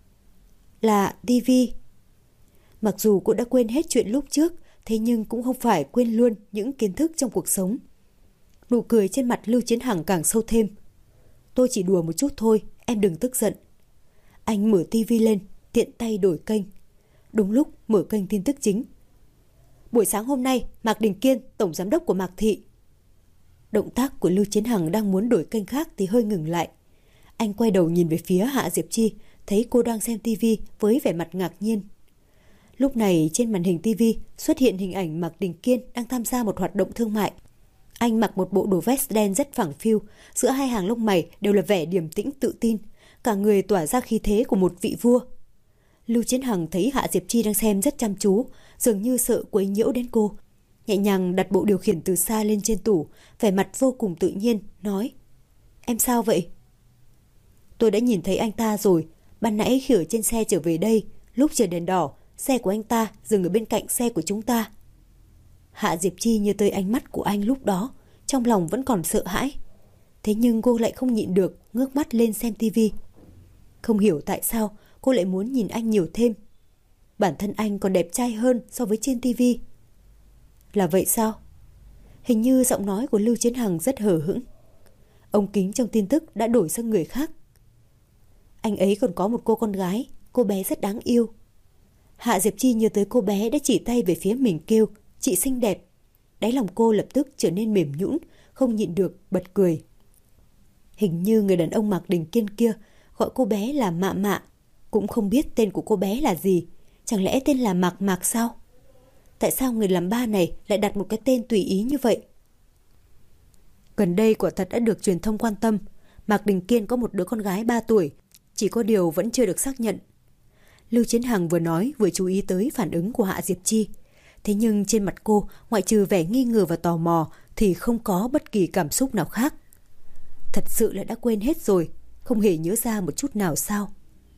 Là tivi. Mặc dù cô đã quên hết chuyện lúc trước, thế nhưng cũng không phải quên luôn những kiến thức trong cuộc sống. Nụ cười trên mặt Lưu Chiến Hằng càng sâu thêm. Tôi chỉ đùa một chút thôi, em đừng tức giận. Anh mở tivi lên, tiện tay đổi kênh. Đúng lúc mở kênh tin tức chính. Buổi sáng hôm nay, Mạc Đình Kiên, tổng giám đốc của Mạc Thị. Động tác của Lưu Chiến Hằng đang muốn đổi kênh khác thì hơi ngừng lại. Anh quay đầu nhìn về phía Hạ Diệp Chi, thấy cô đang xem tivi với vẻ mặt ngạc nhiên. Lúc này trên màn hình tivi xuất hiện hình ảnh Mạc Đình Kiên đang tham gia một hoạt động thương mại. Anh mặc một bộ đồ vest đen rất phẳng phiu, giữa hai hàng lông mày đều là vẻ điềm tĩnh tự tin, cả người tỏa ra khí thế của một vị vua. Lưu Chiến Hằng thấy Hạ Diệp Chi đang xem rất chăm chú, dường như sợ quấy nhiễu đến cô. Nhẹ nhàng đặt bộ điều khiển từ xa lên trên tủ, vẻ mặt vô cùng tự nhiên, nói. Em sao vậy? Tôi đã nhìn thấy anh ta rồi, ban nãy khi ở trên xe trở về đây, lúc chờ đèn đỏ, xe của anh ta dừng ở bên cạnh xe của chúng ta. Hạ Diệp Chi nhớ tới ánh mắt của anh lúc đó, trong lòng vẫn còn sợ hãi. Thế nhưng cô lại không nhịn được, ngước mắt lên xem tivi. Không hiểu tại sao cô lại muốn nhìn anh nhiều thêm. Bản thân anh còn đẹp trai hơn so với trên tivi. Là vậy sao? Hình như giọng nói của Lưu Chiến Hằng rất hờ hững. Ống kính trong tin tức đã đổi sang người khác. Anh ấy còn có một cô con gái, cô bé rất đáng yêu. Hạ Diệp Chi nhớ tới cô bé đã chỉ tay về phía mình kêu, chị xinh đẹp. Đáy lòng cô lập tức trở nên mềm nhũn, không nhịn được bật cười. Hình như người đàn ông Mạc Đình Kiên kia gọi cô bé là Mạ Mạ, cũng không biết tên của cô bé là gì. Chẳng lẽ tên là Mạc Mạc sao? Tại sao người làm ba này lại đặt một cái tên tùy ý như vậy? Gần đây quả thật đã được truyền thông quan tâm. Mạc Đình Kiên có một đứa con gái 3 tuổi, chỉ có điều vẫn chưa được xác nhận. Lưu Chiến Hằng vừa nói vừa chú ý tới phản ứng của Hạ Diệp Chi. Thế nhưng trên mặt cô, ngoại trừ vẻ nghi ngờ và tò mò thì không có bất kỳ cảm xúc nào khác. Thật sự là đã quên hết rồi, không hề nhớ ra một chút nào sao?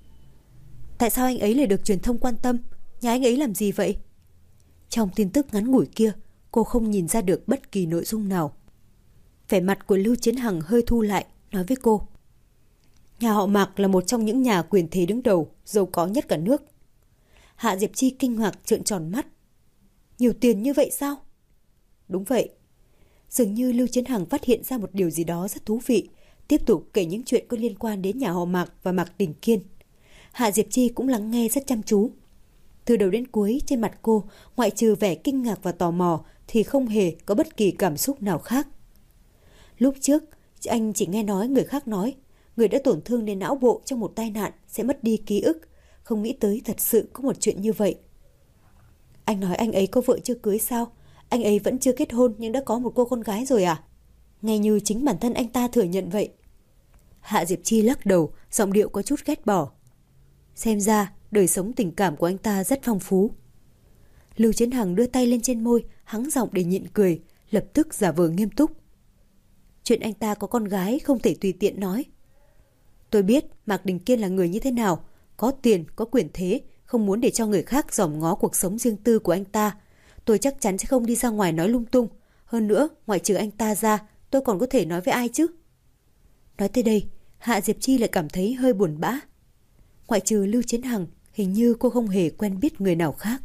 Tại sao anh ấy lại được truyền thông quan tâm? Nhà anh ấy làm gì vậy? Trong tin tức ngắn ngủi kia, cô không nhìn ra được bất kỳ nội dung nào. Vẻ mặt của Lưu Chiến Hằng hơi thu lại, nói với cô. Nhà họ Mạc là một trong những nhà quyền thế đứng đầu, giàu có nhất cả nước. Hạ Diệp Chi kinh ngạc trợn tròn mắt. Nhiều tiền như vậy sao? Đúng vậy. Dường như Lưu Chiến Hằng phát hiện ra một điều gì đó rất thú vị, tiếp tục kể những chuyện có liên quan đến nhà họ Mạc và Mạc Đình Kiên. Hạ Diệp Chi cũng lắng nghe rất chăm chú. Từ đầu đến cuối trên mặt cô, ngoại trừ vẻ kinh ngạc và tò mò thì không hề có bất kỳ cảm xúc nào khác. Lúc trước, anh chỉ nghe nói người khác nói, người đã tổn thương đến não bộ trong một tai nạn sẽ mất đi ký ức, không nghĩ tới thật sự có một chuyện như vậy. Anh nói anh ấy có vợ chưa cưới sao? Anh ấy vẫn chưa kết hôn nhưng đã có một cô con gái rồi à? Nghe như chính bản thân anh ta thừa nhận vậy. Hạ Diệp Chi lắc đầu, giọng điệu có chút ghét bỏ. Xem ra, đời sống tình cảm của anh ta rất phong phú. Lưu Chiến Hằng đưa tay lên trên môi, hắng giọng để nhịn cười, lập tức giả vờ nghiêm túc. Chuyện anh ta có con gái không thể tùy tiện nói. Tôi biết Mạc Đình Kiên là người như thế nào, có tiền, có quyền thế, không muốn để cho người khác dòm ngó cuộc sống riêng tư của anh ta. Tôi chắc chắn sẽ không đi ra ngoài nói lung tung. Hơn nữa, ngoại trừ anh ta ra, tôi còn có thể nói với ai chứ? Nói tới đây, Hạ Diệp Chi lại cảm thấy hơi buồn bã. Ngoại trừ Lưu Chiến Hằng, hình như cô không hề quen biết người nào khác.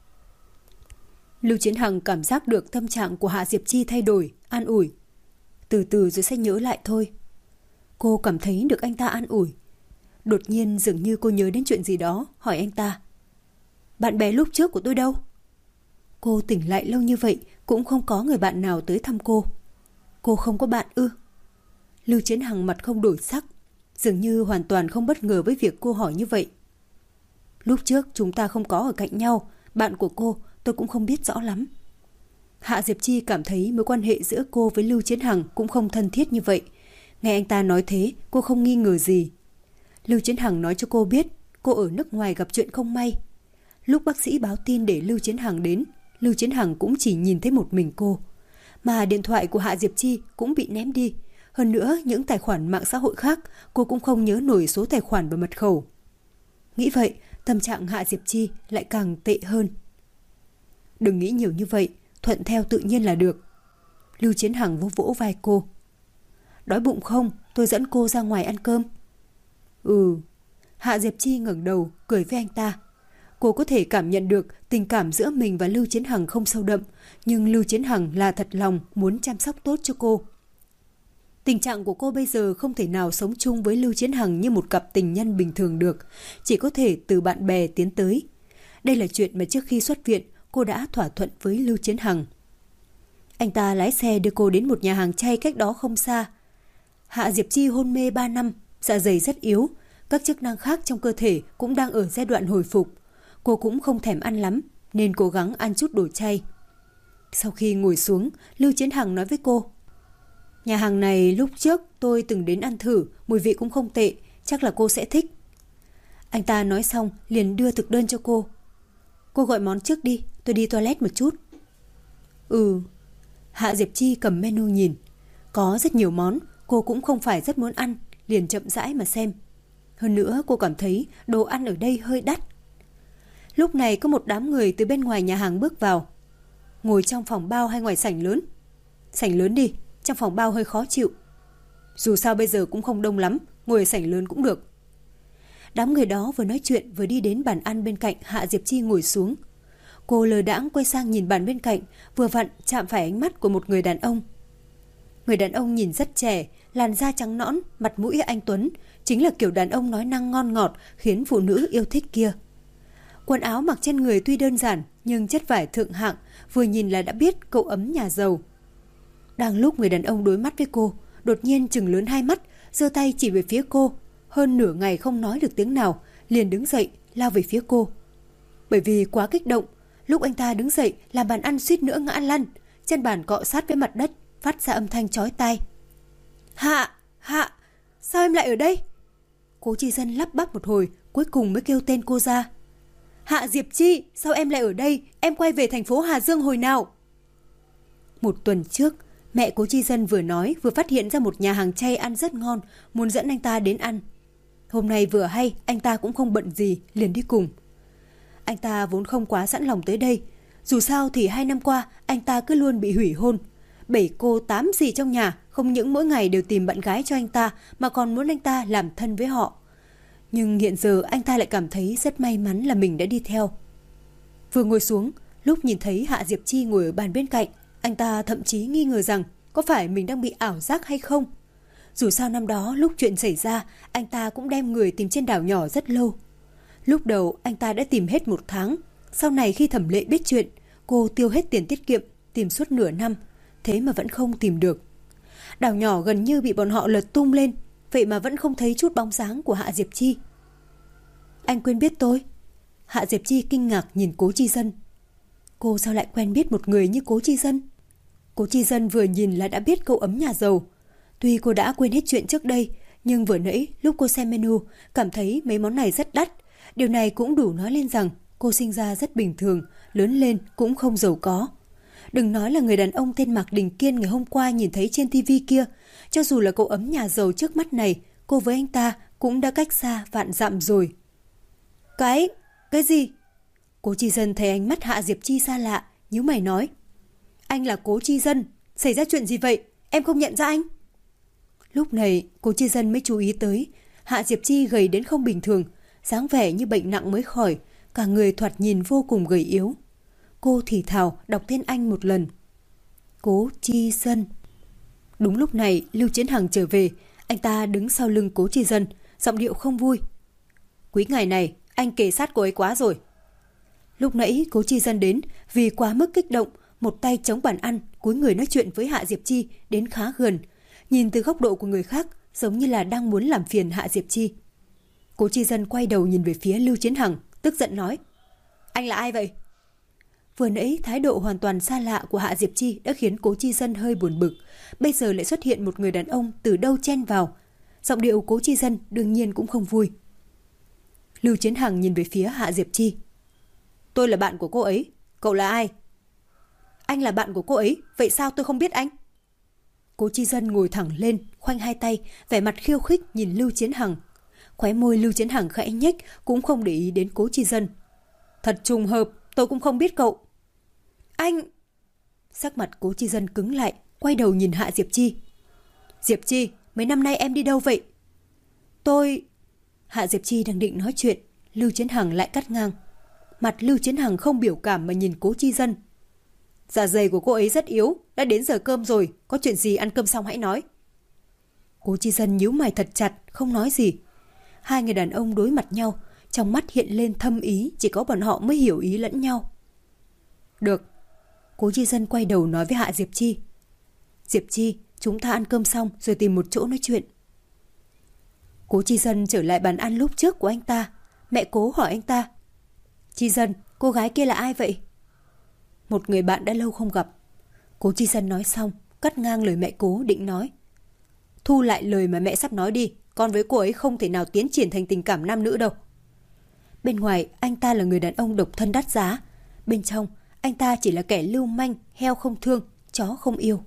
Lưu Chiến Hằng cảm giác được tâm trạng của Hạ Diệp Chi thay đổi, an ủi. Từ từ rồi sẽ nhớ lại thôi. Cô cảm thấy được anh ta an ủi. Đột nhiên dường như cô nhớ đến chuyện gì đó, hỏi anh ta. Bạn bè lúc trước của tôi đâu? Cô tỉnh lại lâu như vậy cũng không có người bạn nào tới thăm cô. Cô không có bạn ư? Lưu Chiến Hằng mặt không đổi sắc, dường như hoàn toàn không bất ngờ với việc cô hỏi như vậy. Lúc trước chúng ta không có ở cạnh nhau, bạn của cô tôi cũng không biết rõ lắm. Hạ Diệp Chi cảm thấy mối quan hệ giữa cô với Lưu Chiến Hằng cũng không thân thiết như vậy. Nghe anh ta nói thế, cô không nghi ngờ gì. Lưu Chiến Hằng nói cho cô biết cô ở nước ngoài gặp chuyện không may. Lúc bác sĩ báo tin để Lưu Chiến Hằng đến, Lưu Chiến Hằng cũng chỉ nhìn thấy một mình cô. Mà điện thoại của Hạ Diệp Chi cũng bị ném đi. Hơn nữa, những tài khoản mạng xã hội khác cô cũng không nhớ nổi số tài khoản và mật khẩu. Nghĩ vậy, tâm trạng Hạ Diệp Chi lại càng tệ hơn. Đừng nghĩ nhiều như vậy, thuận theo tự nhiên là được. Lưu Chiến Hằng vỗ vỗ vai cô. Đói bụng không? Tôi dẫn cô ra ngoài ăn cơm. Ừ. Hạ Diệp Chi ngẩng đầu, cười với anh ta. Cô có thể cảm nhận được tình cảm giữa mình và Lưu Chiến Hằng không sâu đậm, nhưng Lưu Chiến Hằng là thật lòng muốn chăm sóc tốt cho cô. Tình trạng của cô bây giờ không thể nào sống chung với Lưu Chiến Hằng như một cặp tình nhân bình thường được, chỉ có thể từ bạn bè tiến tới. Đây là chuyện mà trước khi xuất viện cô đã thỏa thuận với Lưu Chiến Hằng. Anh ta lái xe đưa cô đến một nhà hàng chay cách đó không xa. Hạ Diệp Chi hôn mê 3 năm, dạ dày rất yếu, các chức năng khác trong cơ thể cũng đang ở giai đoạn hồi phục. Cô cũng không thèm ăn lắm, nên cố gắng ăn chút đồ chay. Sau khi ngồi xuống, Lưu Chiến Hằng nói với cô. Nhà hàng này lúc trước tôi từng đến ăn thử, mùi vị cũng không tệ, chắc là cô sẽ thích. Anh ta nói xong liền đưa thực đơn cho cô. Cô gọi món trước đi, tôi đi toilet một chút. Ừ. Hạ Diệp Chi cầm menu nhìn. Có rất nhiều món, cô cũng không phải rất muốn ăn, liền chậm rãi mà xem. Hơn nữa cô cảm thấy đồ ăn ở đây hơi đắt. Lúc này có một đám người từ bên ngoài nhà hàng bước vào. Ngồi trong phòng bao hay ngoài sảnh lớn? Sảnh lớn đi, trong phòng bao hơi khó chịu. Dù sao bây giờ cũng không đông lắm, ngồi ở sảnh lớn cũng được. Đám người đó vừa nói chuyện vừa đi đến bàn ăn bên cạnh Hạ Diệp Chi ngồi xuống. Cô lờ đãng quay sang nhìn bàn bên cạnh, vừa vặn chạm phải ánh mắt của một người đàn ông. Người đàn ông nhìn rất trẻ, làn da trắng nõn, mặt mũi anh tuấn, chính là kiểu đàn ông nói năng ngon ngọt khiến phụ nữ yêu thích kia. Quần áo mặc trên người tuy đơn giản nhưng chất vải thượng hạng, vừa nhìn là đã biết cậu ấm nhà giàu. Đang lúc người đàn ông đối mắt với cô, đột nhiên trừng lớn hai mắt, giơ tay chỉ về phía cô. Hơn nửa ngày không nói được tiếng nào, liền đứng dậy lao về phía cô. Bởi vì quá kích động, lúc anh ta đứng dậy làm bàn ăn suýt nữa ngã lăn, chân bàn cọ sát với mặt đất, phát ra âm thanh chói tai. Hạ, sao em lại ở đây? Cố Chi Dân lắp bắp một hồi, cuối cùng mới kêu tên cô ra. Hạ Diệp Chi, sao em lại ở đây? Em quay về thành phố Hà Dương hồi nào? Một tuần trước, mẹ Cố Chi Dân vừa nói vừa phát hiện ra một nhà hàng chay ăn rất ngon, muốn dẫn anh ta đến ăn. Hôm nay vừa hay, anh ta cũng không bận gì, liền đi cùng. Anh ta vốn không quá sẵn lòng tới đây. Dù sao thì 2 năm qua, anh ta cứ luôn bị hủy hôn. 7 cô 8 dì trong nhà, không những mỗi ngày đều tìm bạn gái cho anh ta, mà còn muốn anh ta làm thân với họ. Nhưng hiện giờ anh ta lại cảm thấy rất may mắn là mình đã đi theo. Vừa ngồi xuống, lúc nhìn thấy Hạ Diệp Chi ngồi ở bàn bên cạnh, anh ta thậm chí nghi ngờ rằng có phải mình đang bị ảo giác hay không. Dù sao năm đó lúc chuyện xảy ra, anh ta cũng đem người tìm trên đảo nhỏ rất lâu. Lúc đầu anh ta đã tìm hết 1 tháng. Sau này khi Thẩm Lệ biết chuyện, cô tiêu hết tiền tiết kiệm, tìm suốt nửa năm, thế mà vẫn không tìm được. Đảo nhỏ gần như bị bọn họ lật tung lên, vậy mà vẫn không thấy chút bóng dáng của Hạ Diệp Chi. Anh quên biết tôi? Hạ Diệp Chi kinh ngạc nhìn Cố Chi Dân. Cô sao lại quen biết một người như Cố Chi Dân? Cố Chi Dân vừa nhìn là đã biết cậu ấm nhà giàu. Tuy cô đã quên hết chuyện trước đây, nhưng vừa nãy lúc cô xem menu, cảm thấy mấy món này rất đắt. Điều này cũng đủ nói lên rằng cô sinh ra rất bình thường, lớn lên cũng không giàu có. Đừng nói là người đàn ông tên Mạc Đình Kiên ngày hôm qua nhìn thấy trên tivi kia, cho dù là cậu ấm nhà giàu trước mắt này, cô với anh ta cũng đã cách xa vạn dặm rồi. Cái gì? Cố Chi Dân thấy ánh mắt Hạ Diệp Chi xa lạ, nhíu mày nói. Anh là Cố Chi Dân, xảy ra chuyện gì vậy? Em không nhận ra anh. Lúc này, Cố Chi Dân mới chú ý tới, Hạ Diệp Chi gầy đến không bình thường, dáng vẻ như bệnh nặng mới khỏi, cả người thoạt nhìn vô cùng gầy yếu. Cô thì thào đọc tên anh một lần. Cố Chi Dân. Đúng lúc này, Lưu Chiến Hằng trở về, anh ta đứng sau lưng Cố Chi Dân, giọng điệu không vui. Quý ngài này, anh kề sát cô ấy quá rồi. Lúc nãy Cố Chi Dân đến, vì quá mức kích động, một tay chống bàn ăn, cúi người nói chuyện với Hạ Diệp Chi đến khá gần. Nhìn từ góc độ của người khác, giống như là đang muốn làm phiền Hạ Diệp Chi. Cố Chi Dân quay đầu nhìn về phía Lưu Chiến Hằng, tức giận nói: Anh là ai vậy? Vừa nãy thái độ hoàn toàn xa lạ của Hạ Diệp Chi đã khiến Cố Chi Dân hơi buồn bực. Bây giờ lại xuất hiện một người đàn ông từ đâu chen vào. Giọng điệu Cố Chi Dân đương nhiên cũng không vui. Lưu Chiến Hằng nhìn về phía Hạ Diệp Chi: Tôi là bạn của cô ấy, cậu là ai? Anh là bạn của cô ấy, vậy sao tôi không biết anh? Cố Chi Dân ngồi thẳng lên, khoanh hai tay, vẻ mặt khiêu khích nhìn Lưu Chiến Hằng. Khóe môi Lưu Chiến Hằng khẽ nhếch, cũng không để ý đến Cố Chi Dân. Thật trùng hợp, tôi cũng không biết cậu. Anh... Sắc mặt Cố Chi Dân cứng lại, quay đầu nhìn Hạ Diệp Chi. Diệp Chi, mấy năm nay em đi đâu vậy? Tôi... Hạ Diệp Chi đang định nói chuyện, Lưu Chiến Hằng lại cắt ngang. Mặt Lưu Chiến Hằng không biểu cảm mà nhìn Cố Chi Dân. Dạ dày của cô ấy rất yếu, đã đến giờ cơm rồi, có chuyện gì ăn cơm xong hãy nói. Cố Chi Dân nhíu mày thật chặt, không nói gì. Hai người đàn ông đối mặt nhau, trong mắt hiện lên thâm ý, chỉ có bọn họ mới hiểu ý lẫn nhau. Được. Cố Chi Dân quay đầu nói với Hạ Diệp Chi. Diệp Chi, chúng ta ăn cơm xong rồi tìm một chỗ nói chuyện. Cố Chi Dân trở lại bàn ăn lúc trước của anh ta. Mẹ Cố hỏi anh ta: Chi Dân, cô gái kia là ai vậy? Một người bạn đã lâu không gặp. Cố Chi Dân nói xong, cắt ngang lời mẹ Cố định nói: Thu lại lời mà mẹ sắp nói đi, con với cô ấy không thể nào tiến triển thành tình cảm nam nữ đâu. Bên ngoài, anh ta là người đàn ông độc thân đắt giá. Bên trong, anh ta chỉ là kẻ lưu manh, heo không thương, chó không yêu.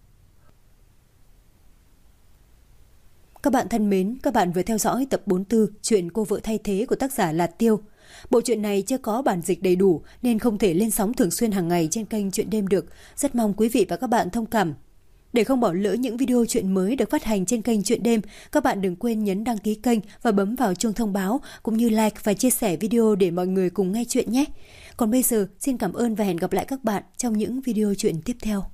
Các bạn thân mến, các bạn vừa theo dõi tập 44 chuyện Cô vợ thay thế của tác giả Lạt Tiêu. Bộ truyện này chưa có bản dịch đầy đủ nên không thể lên sóng thường xuyên hàng ngày trên kênh Chuyện Đêm được. Rất mong quý vị và các bạn thông cảm. Để không bỏ lỡ những video chuyện mới được phát hành trên kênh Chuyện Đêm, các bạn đừng quên nhấn đăng ký kênh và bấm vào chuông thông báo, cũng như like và chia sẻ video để mọi người cùng nghe chuyện nhé. Còn bây giờ, xin cảm ơn và hẹn gặp lại các bạn trong những video chuyện tiếp theo.